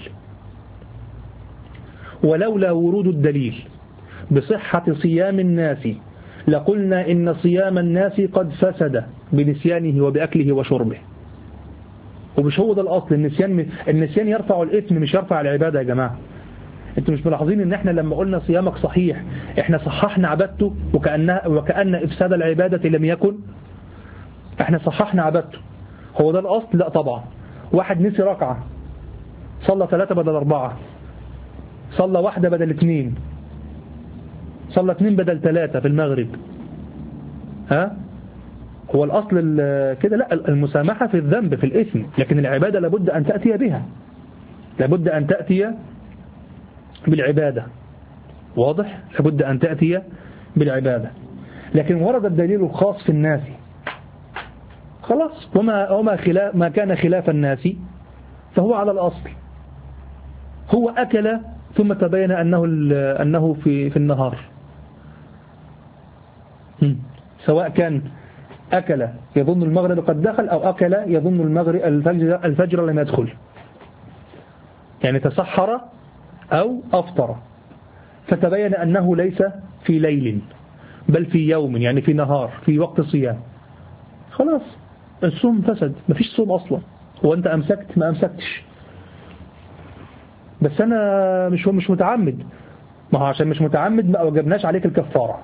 ولولا ورود الدليل بصحة صيام الناس لقلنا إن صيام الناس قد فسد بنسيانه وبأكله وشربه. ومش هو ده الأصل، النسيان النسيان يرفع الإثم مش يرفع العبادة يا جماعة. انتوا مش ملاحظين ان احنا لما قلنا صيامك صحيح احنا صححنا عبادته، وكأن وكأن افساد العبادة لم يكن، احنا صححنا عبادته. هو ده الأصل؟ لا طبعا. واحد نسي ركعة صلى ثلاثة بدل أربعة، صلى واحدة بدل اثنين، صلى اثنين بدل ثلاثة في المغرب، ها؟ هو الأصل كده؟ لا، المسامحة في الذنب في الإثم، لكن العبادة لابد أن تأتي بها، لابد أن تأتي بالعبادة. واضح؟ لابد أن تأتي بالعبادة. لكن ورد الدليل الخاص في الناس خلاص، وما, وما خلاف ما كان خلاف الناس فهو على الأصل. هو أكل ثم تبين أنه, أنه في, في النهار، سواء كان أكل يظن المغرب قد دخل أو أكل يظن المغرب الفجر, الفجر لم يدخل، يعني تسحر أو أفطر فتبين أنه ليس في ليل بل في يوم، يعني في نهار، في وقت صيام، خلاص الصوم فسد، مفيش صوم أصلا. هو أنت أمسكت ما أمسكتش، بس أنا مش مش متعمد، ما هو عشان مش متعمد ما أوجبناش عليك الكفارة،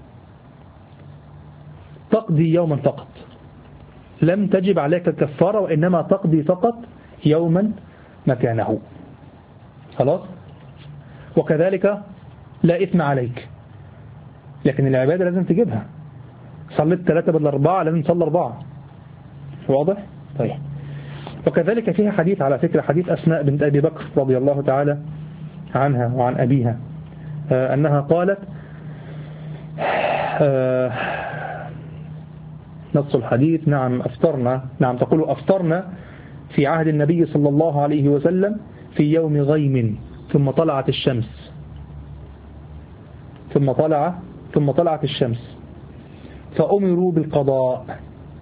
تقضي يوما فقط، لم تجب عليك الكفارة، وإنما تقضي فقط يوما مكانه، خلاص. وكذلك لا إثم عليك، لكن العبادة لازم تجيبها. صليت ثلاثة بدل أربعة لازم تصلي أربعة، واضح؟ طيب. وكذلك فيها حديث على فكرة، حديث أسماء بنت أبي بكر رضي الله تعالى عنها وعن أبيها، أنها قالت آه نص الحديث: نعم أفطرنا نعم تقول أفطرنا في عهد النبي صلى الله عليه وسلم في يوم غيم ثم طلعت الشمس ثم طلع ثم طلعت الشمس فأمروا بالقضاء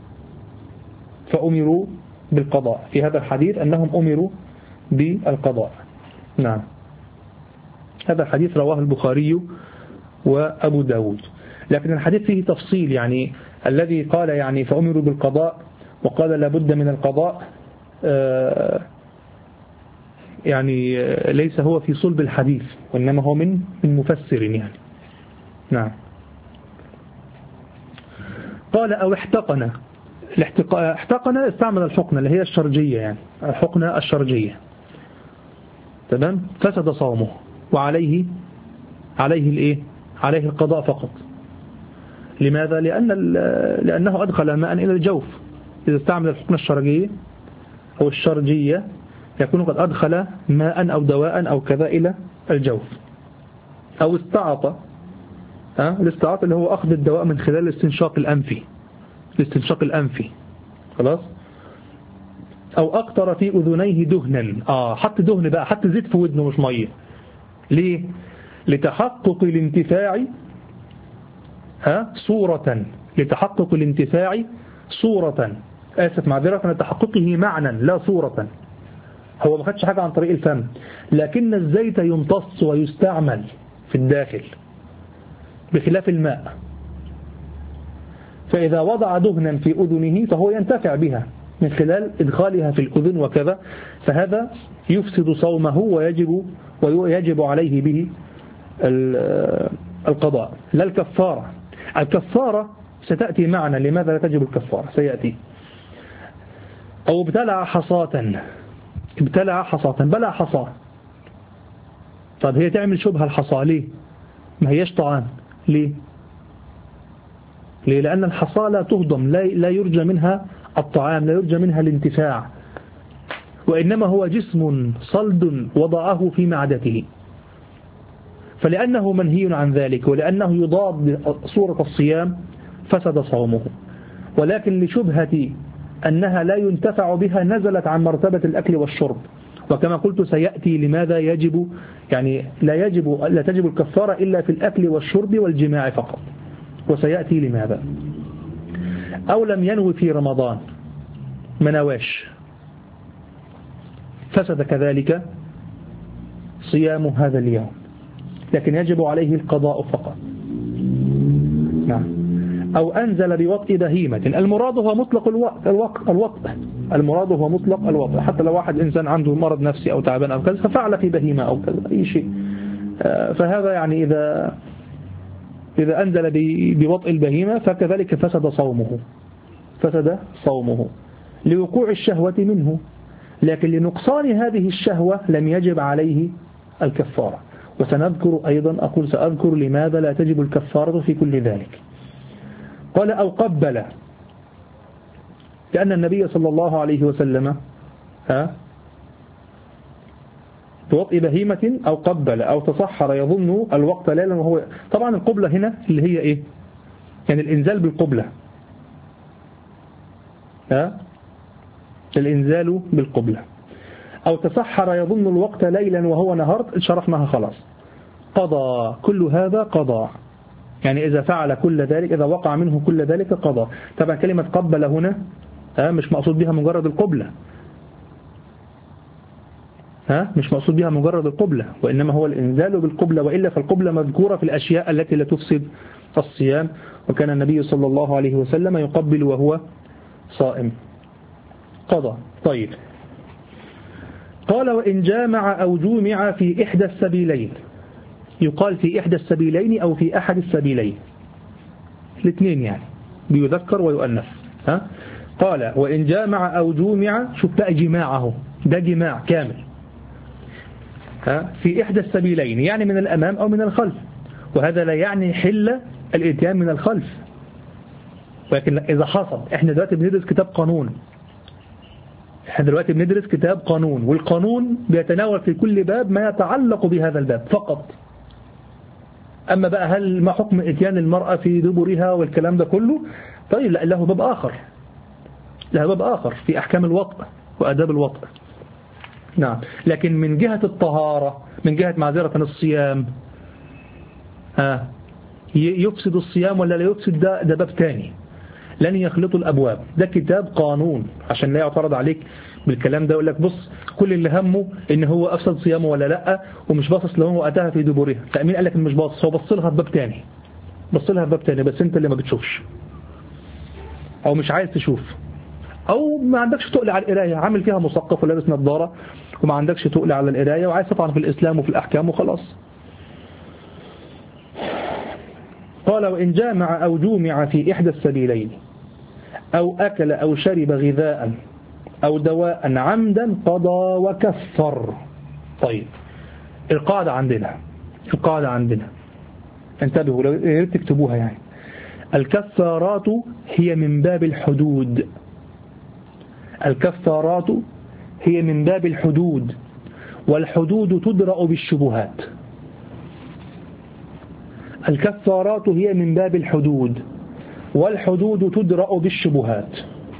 فأمروا بالقضاء في هذا الحديث أنهم أمروا بالقضاء. نعم، هذا الحديث رواه البخاري وأبو داود. لكن الحديث فيه تفصيل، يعني الذي قال يعني فأمروا بالقضاء وقال لابد من القضاء يعني ليس هو في صلب الحديث، وإنما هو من من مفسر يعني. نعم. قال أو احتقن. احتقن استعمل الحقنة اللي هي الشرجية، يعني الحقنة الشرجية. تمام. فسد صومه وعليه عليه الايه عليه القضاء فقط. لماذا؟ لأن لأنه أدخل ماء إلى الجوف. إذا استعمل الحقنة الشرجية أو الشرجية يكون قد أدخل ماء أو دواء أو كذا إلى الجوف. أو استعط. ها الاستعاط اللي هو أخذ الدواء من خلال الاستنشاق الأنفي الاستنشاق الأنفي خلاص. أو أقطر في أذنيه دهنا. آه حط دهن بقى، حط زيت في ودنه مش مية. ليه؟ لتحقق الانتفاع ها صورة لتحقق الانتفاع صورة آسف معذرة لتحققه معنى لا صورة. هو ما خدش حاجة عن طريق الفم، لكن الزيت يمتص ويستعمل في الداخل بخلاف الماء. فإذا وضع دهنا في أذنه فهو ينتفع بها من خلال إدخالها في الأذن وكذا، فهذا يفسد صومه ويجب ويجب عليه به القضاء لا الكفارة. الكفارة ستأتي معنا، لماذا لا تجب الكفارة سيأتي. أو ابتلع حصاة ابتلع حصاة بلع حصاة. طب هي تعمل شبه الحصاة ليه؟ ما هيش طعام ليه؟ ليه؟ لأن الحصاة لا تهضم، لا, لا يرجى منها الطعام، لا يرجى منها الانتفاع، وإنما هو جسم صلد وضعه في معدته. فلأنه منهي عن ذلك ولأنه يضاد صورة الصيام فسد صومه. ولكن لشبهة أنها لا ينتفع بها نزلت عن مرتبة الأكل والشرب. وكما قلت سيأتي لماذا يجب يعني لا يجب لا تجب الكفارة إلا في الأكل والشرب والجماع فقط، وسيأتي لماذا. أو لم ينوي في رمضان منواش فسد كذلك صيام هذا اليوم، لكن يجب عليه القضاء فقط. نعم. أو أنزل بوطء بهيمة. المراد هو مطلق الوقت الوقت الوطء المراد هو مطلق الوطء، حتى لو واحد إنسان عنده مرض نفسي أو تعبان أو كذا ففعل في بهيمة أو كذا أي شيء، فهذا يعني إذا إذا أنزل بوطء البهيمة فكذلك فسد صومه فسد صومه لوقوع الشهوة منه، لكن لنقصان هذه الشهوة لم يجب عليه الكفارة. وسنذكر أيضا أقول سأذكر لماذا لا تجب الكفارة في كل ذلك. قال أو قبل، لأن النبي صلى الله عليه وسلم ها بوطء بهيمة أو قبل أو تصحر يظن الوقت ليلا وهو طبعا القبلة هنا اللي هي إيه؟ يعني الإنزال بالقبلة ها الإنزال بالقبلة. أو تسحر يظن الوقت ليلا وهو نهار شرحناها خلاص. قضى كل هذا قضى، يعني إذا فعل كل ذلك إذا وقع منه كل ذلك قضى. طبعا كلمة قبل هنا ها مش مقصود بها مجرد القبلة ها مش مقصود بها مجرد القبلة، وإنما هو الإنزال بالقبلة، وإلا فالقبلة مذكورة في الأشياء التي لا تفسد الصيام، وكان النبي صلى الله عليه وسلم يقبل وهو صائم. قضى. طيب قال وإن جامع أو جومع في إحدى السبيلين. يقال في إحدى السبيلين أو في أحد السبيلين الاثنين، يعني بيذكر ويؤنث. ها قال وإن جامع أو جومع، شوف بقى جماعه ده جماع كامل ها في إحدى السبيلين، يعني من الأمام أو من الخلف، وهذا لا يعني حل الإتيان من الخلف. ولكن إذا حصل، إحنا دلوقتي بندرس كتاب قانون احنا دلوقتي بندرس كتاب قانون، والقانون بيتناول في كل باب ما يتعلق بهذا الباب فقط. أما بقى هل ما حكم إتيان المرأة في دبرها والكلام ده كله؟ طيب لا، له باب آخر، له باب آخر في أحكام الوطء وأداب الوطء. نعم. لكن من جهة الطهارة، من جهة معذرة الصيام، ها يفسد الصيام ولا لا يفسد، ده, ده باب تاني. لن يخلطوا الأبواب، ده كتاب قانون عشان لا يعترض عليك بالكلام ده. يقول لك بص، كل اللي همه ان هو أفسد صيامه ولا لا، ومش باصص لهم وأتاها في دبورها. لا، مين قال لك مش باصص؟ هو بص لها بباب تاني، بص لها بباب تاني، بس انت اللي ما بتشوفش او مش عايز تشوف، او ما عندكش تقل على القرايه، عامل فيها مثقف ولابس نظاره وما عندكش تقل على القرايه وعايز تطعن في الإسلام وفي الأحكام وخلاص. قال وإن جامع أو جومع في إحدى السبيلين أو أكل أو شرب غذاء أو دواء عمدا قضى وكفر. طيب القاعدة عندنا، القاعدة عندنا انتبهوا لو تكتبوها يعني، الكفارات هي من باب الحدود، الكفارات هي من باب الحدود، والحدود تدرأ بالشبهات. الكفارات هي من باب الحدود، والحدود تدرأ بالشبهات.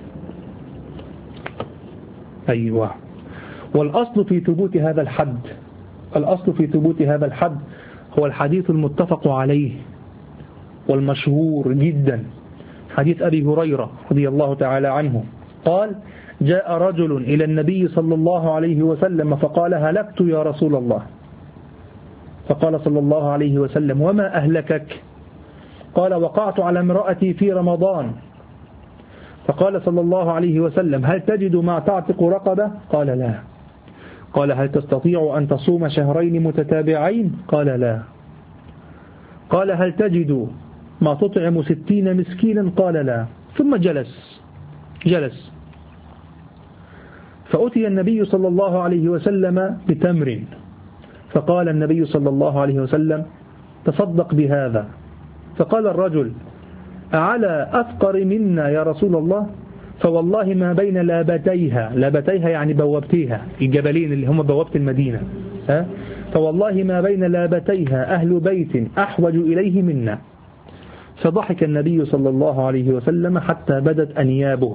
أيوة. والأصل في ثبوت هذا الحد، الأصل في ثبوت هذا الحد هو الحديث المتفق عليه والمشهور جدا، حديث أبي هريرة رضي الله تعالى عنه قال جاء رجل إلى النبي صلى الله عليه وسلم فقال هلكت يا رسول الله، فقال صلى الله عليه وسلم وما أهلكك؟ قال وقعت على امرأتي في رمضان، فقال صلى الله عليه وسلم هل تجد ما تعتق رقبة؟ قال لا. قال هل تستطيع أن تصوم شهرين متتابعين؟ قال لا. قال هل تجد ما تطعم ستين مسكينا؟ قال لا. ثم جلس جلس فأتي النبي صلى الله عليه وسلم بتمر، فقال النبي صلى الله عليه وسلم تصدق بهذا. فقال الرجل أعلى أفقر منا يا رسول الله؟ فوالله ما بين لابتيها، لابتيها يعني بوابتيها، الجبلين اللي هم بوابة المدينة، ها؟ فوالله ما بين لابتيها أهل بيت أحوج إليه منا. فضحك النبي صلى الله عليه وسلم حتى بدت أنيابه،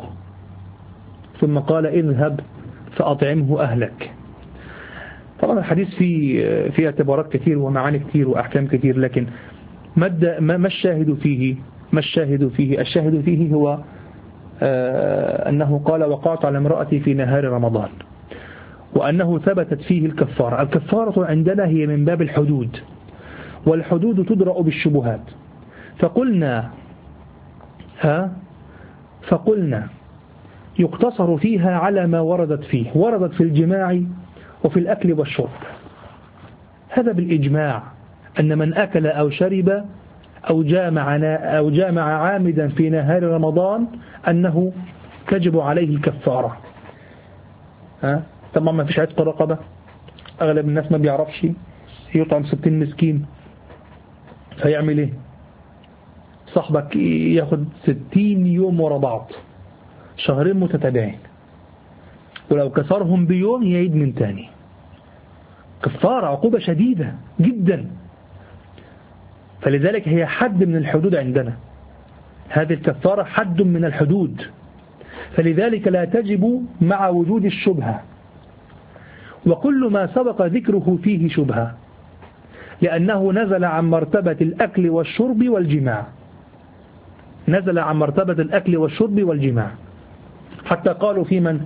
ثم قال اذهب فأطعمه أهلك. طبعا الحديث فيه فيه اعتبارات كثير ومعاني كثير وأحكام كثير، لكن ما الشاهد فيه؟ ما الشاهد فيه؟ الشاهد فيه هو آه أنه قال وقعت على امرأتي في نهار رمضان، وأنه ثبتت فيه الكفارة. الكفارة عندنا هي من باب الحدود، والحدود تدرأ بالشبهات. فقلنا ها فقلنا يقتصر فيها على ما وردت فيه، وردت في الجماع وفي الأكل والشرب، هذا بالإجماع، أن من أكل أو شرب أو جامع أو جامع عامدا في نهار رمضان أنه تجب عليه الكفارة. ها طبعا ما فيش عتق رقبة، أغلب الناس ما بيعرفش يطعم ستين مسكين، فيعمل إيه؟ صاحبك ياخد ستين يوم ورا بعض، شهرين متتابعين، ولو كسرهم بيوم يعيد من تاني. كفارة عقوبة شديدة جدا، فلذلك هي حد من الحدود عندنا، هذه الكفارة حد من الحدود، فلذلك لا تجب مع وجود الشبهة، وكل ما سبق ذكره فيه شبهة، لأنه نزل عن مرتبة الأكل والشرب والجماع، نزل عن مرتبة الأكل والشرب والجماع، حتى قالوا في من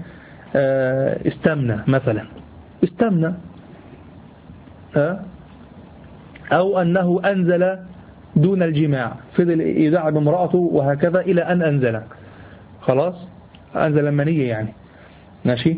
استمنى مثلا، استمنى أو أنه أنزل دون الجماع، فضل يدعب امرأته وهكذا إلى أن أنزل، خلاص أنزل المنية يعني ماشي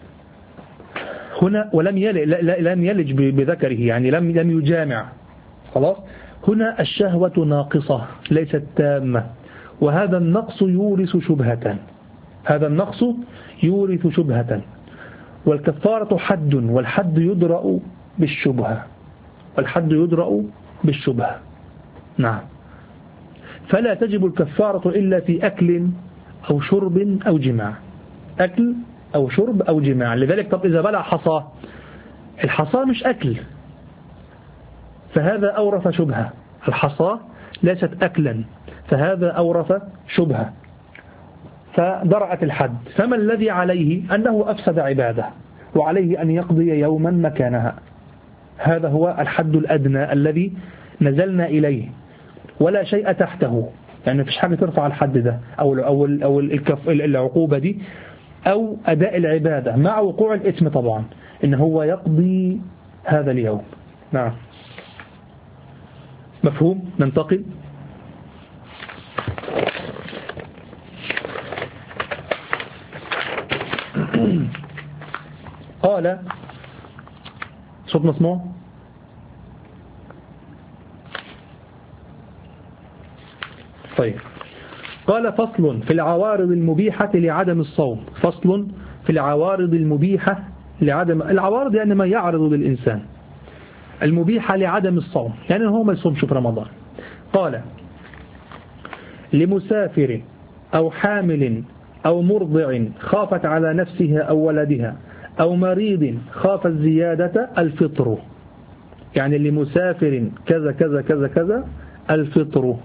هنا، ولم يلج, لم يلج بذكره يعني لم لم يجامع، خلاص. هنا الشهوة ناقصة ليست تامة، وهذا النقص يورث شبهة، هذا النقص يورث شبهة، والكفارة حد، والحد يدرأ بالشبهة، والحد يدرأ بالشبهة. نعم. فلا تجب الكفارة إلا في أكل أو شرب أو جماع، أكل أو شرب أو جماع. لذلك طب إذا بلع حصى، الحصى مش أكل، فهذا أورث شبهة، الحصاة ليست أكلا، فهذا أورث شبهة فدرعت الحد. فما الذي عليه؟ أنه أفسد عباده وعليه أن يقضي يوما مكانها. هذا هو الحد الأدنى الذي نزلنا إليه ولا شيء تحته، يعني مفيش حاجة ترفع الحد ده أو أو أو العقوبة دي أو أداء العبادة مع وقوع الإثم طبعا، إن هو يقضي هذا اليوم. نعم مفهوم. ننتقل. قال صوت مسموع. طيب قال فصل في العوارض المبيحة لعدم الصوم. فصل في العوارض المبيحة لعدم العوارض يعني ما يعرض للإنسان المبيحة لعدم الصوم، يعني هو ما يصومش في رمضان. قال لمسافر أو حامل أو مرضع خافت على نفسها أو ولدها أو مريض خاف الزيادة الفطر، يعني لمسافر كذا كذا كذا كذا الفطر،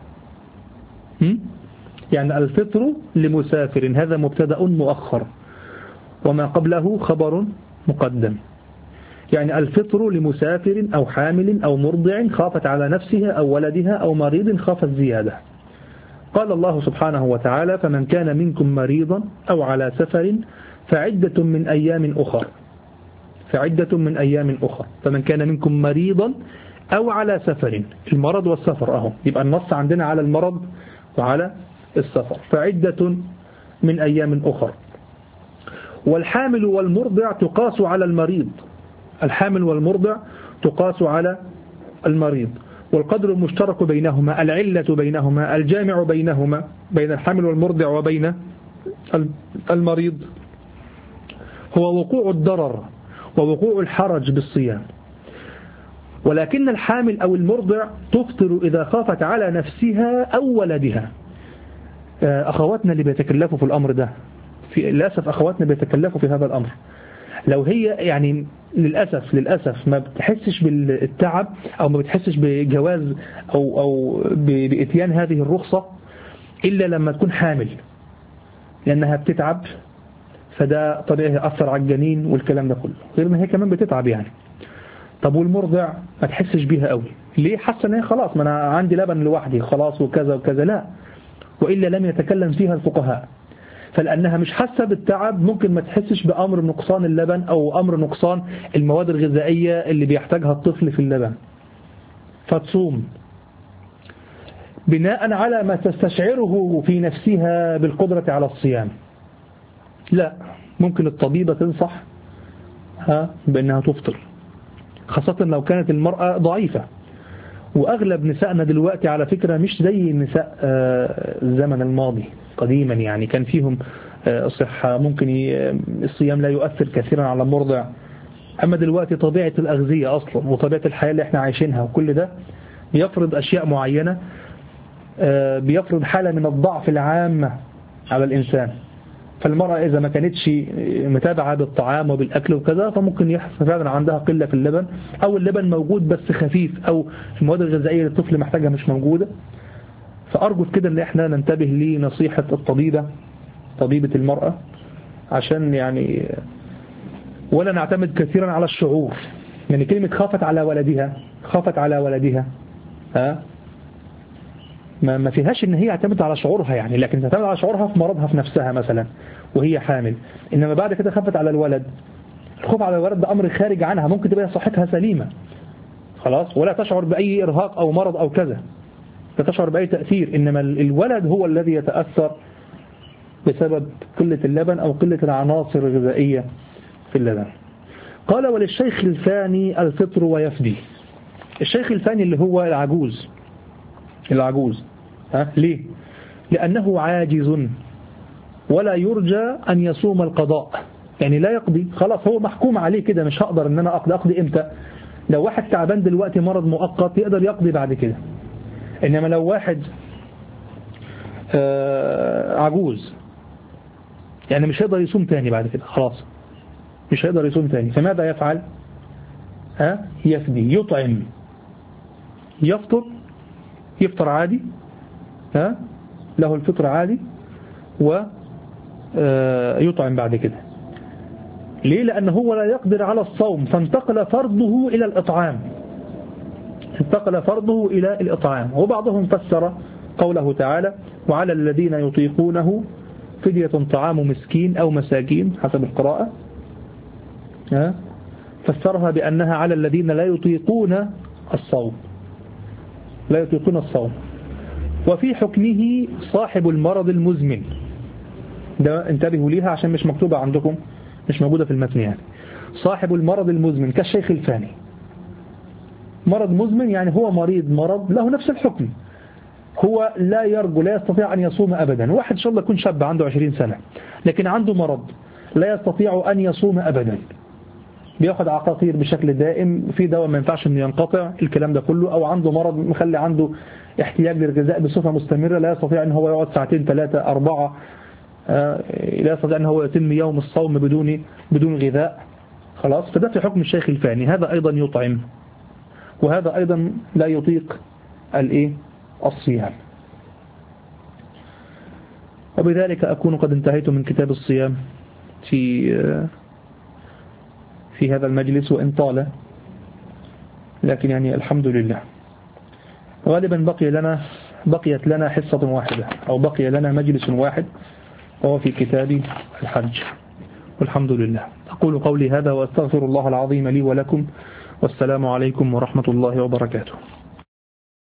يعني الفطر لمسافر هذا مبتدأ مؤخر وما قبله خبر مقدم، يعني الفطر لمسافر أو حامل أو مرضع خافت على نفسها أو ولدها أو مريض خاف الزيادة. قال الله سبحانه وتعالى فمن كان منكم مريضا أو على سفر فعدة من أيام أخر، فعدة من أيام أخر. فمن كان منكم مريضا أو على سفر، المرض والسفر أهو، يبقى النص عندنا على المرض وعلى السفر. فعدة من أيام أخر. والحامل والمرضع تقاس على المريض، الحامل والمرضع تقاس على المريض، والقدر المشترك بينهما العلة بينهما الجامع بينهما بين الحامل والمرضع وبين المريض هو وقوع الضرر ووقوع الحرج بالصيام. ولكن الحامل أو المرضع تفطر إذا خافت على نفسها أو ولدها. أخواتنا اللي بيتكلفوا في الأمر ده، في للأسف أخواتنا بيتكلفوا في هذا الأمر، لو هي يعني للأسف للأسف ما بتحسش بالتعب أو ما بتحسش بجواز أو أو بإتيان هذه الرخصة إلا لما تكون حامل، لأنها بتتعب، فده طبيعي يأثر على الجنين والكلام ده كله، غير ما هي كمان بتتعب يعني. طب والمرضع ما تحسش بيها قوي ليه؟ حاسه ان هي خلاص ما أنا عندي لبن لوحدي خلاص وكذا وكذا. لا، وإلا لم يتكلم فيها الفقهاء، فلأنها مش حاسة بالتعب ممكن ما تحسش بأمر نقصان اللبن أو أمر نقصان المواد الغذائية اللي بيحتاجها الطفل في اللبن، فتصوم بناء على ما تستشعره في نفسها بالقدرة على الصيام. لا، ممكن الطبيبة تنصح ها بأنها تفطر، خاصة لو كانت المرأة ضعيفة. وأغلب نسائنا دلوقتي على فكرة مش زي نساء الزمن الماضي قديما، يعني كان فيهم صحة، ممكن الصيام لا يؤثر كثيرا على المرضع. أما دلوقتي طبيعة الأغذية أصلا وطبيعة الحياة اللي احنا عايشينها وكل ده بيفرض أشياء معينة، بيفرض حالة من الضعف العامة على الإنسان. فالمرأة إذا ما كانتش متابعة بالطعام وبالأكل وكذا فممكن يحصل فعلا عندها قلة في اللبن، أو اللبن موجود بس خفيف، أو المواد الغذائية اللي الطفل محتاجها مش موجودة. فأرجو كده أن احنا ننتبه لنصيحة الطبيبة، طبيبة المرأة، عشان يعني ولا نعتمد كثيرا على الشعور. يعني كلمة خافت على ولدها، خافت على ولدها ها ما ما فيهاش ان هي اعتمد على شعورها يعني، لكن تعتمد على شعورها في مرضها في نفسها مثلا وهي حامل. انما بعد كده خافت على الولد، الخوف على الولد ده امر خارج عنها، ممكن تبقى صحتها سليمة خلاص ولا تشعر بأي إرهاق أو مرض أو كذا، لا تشعر بأي تأثير، إنما الولد هو الذي يتأثر بسبب قلة اللبن أو قلة العناصر الغذائية في اللبن. قال وللشيخ الفاني الفطر ويفدي. الشيخ الفاني اللي هو العجوز، العجوز ها ليه؟ لأنه عاجز ولا يرجى أن يصوم القضاء، يعني لا يقضي، خلاص هو محكوم عليه كده، مش هقدر ان انا اقضي. اقضي امتى؟ لو واحد تعبان دلوقتي مرض مؤقت يقدر يقضي بعد كده، انما لو واحد آه عجوز يعني مش هيقدر يصوم تاني بعد كده، خلاص مش هيقدر يصوم تاني، فماذا يفعل؟ ها يفدي، يطعم، يفطر يفطر عادي، ها له الفطر عادي ويطعم بعد كده. ليه؟ لأنه هو لا يقدر على الصوم، فانتقل فرضه إلى الإطعام، انتقل فرضه إلى الإطعام. وبعضهم فسر قوله تعالى وعلى الذين يطيقونه فدية طعام مسكين أو مساكين حسب القراءة، فسرها بأنها على الذين لا يطيقون الصوم، لا يطيقون الصوم. وفي حكمه صاحب المرض المزمن، ده انتبهوا ليها عشان مش مكتوبة عندكم، مش موجودة في المتن يعني. صاحب المرض المزمن كالشيخ الفاني، مرض مزمن يعني هو مريض مرض له نفس الحكم، هو لا يرجو لا يستطيع أن يصوم أبدا. واحد إن شاء الله يكون شاب عنده عشرين سنة لكن عنده مرض لا يستطيع أن يصوم أبدا، بياخد عقاقير بشكل دائم، في دواء ما ينفعش انه ينقطع الكلام ده كله، او عنده مرض مخلي عنده احتياج للغذاء بصفة مستمرة، لا يستطيع ان هو يقعد ساعتين ثلاثة أربعة، لا يستطيع ان هو يتم يوم الصوم بدون بدون غذاء، خلاص. فده في حكم الشيخ الفاني، هذا ايضا يطعم، وهذا ايضا لا يطيق الايه الصيام. وبذلك أكون قد انتهيت من كتاب الصيام في في هذا المجلس، وإن طال لكن يعني الحمد لله. غالبا بقي لنا بقيت لنا حصة واحدة أو بقي لنا مجلس واحد وهو في كتاب الحج، والحمد لله. أقول قولي هذا وأستغفر الله العظيم لي ولكم، والسلام عليكم ورحمة الله وبركاته.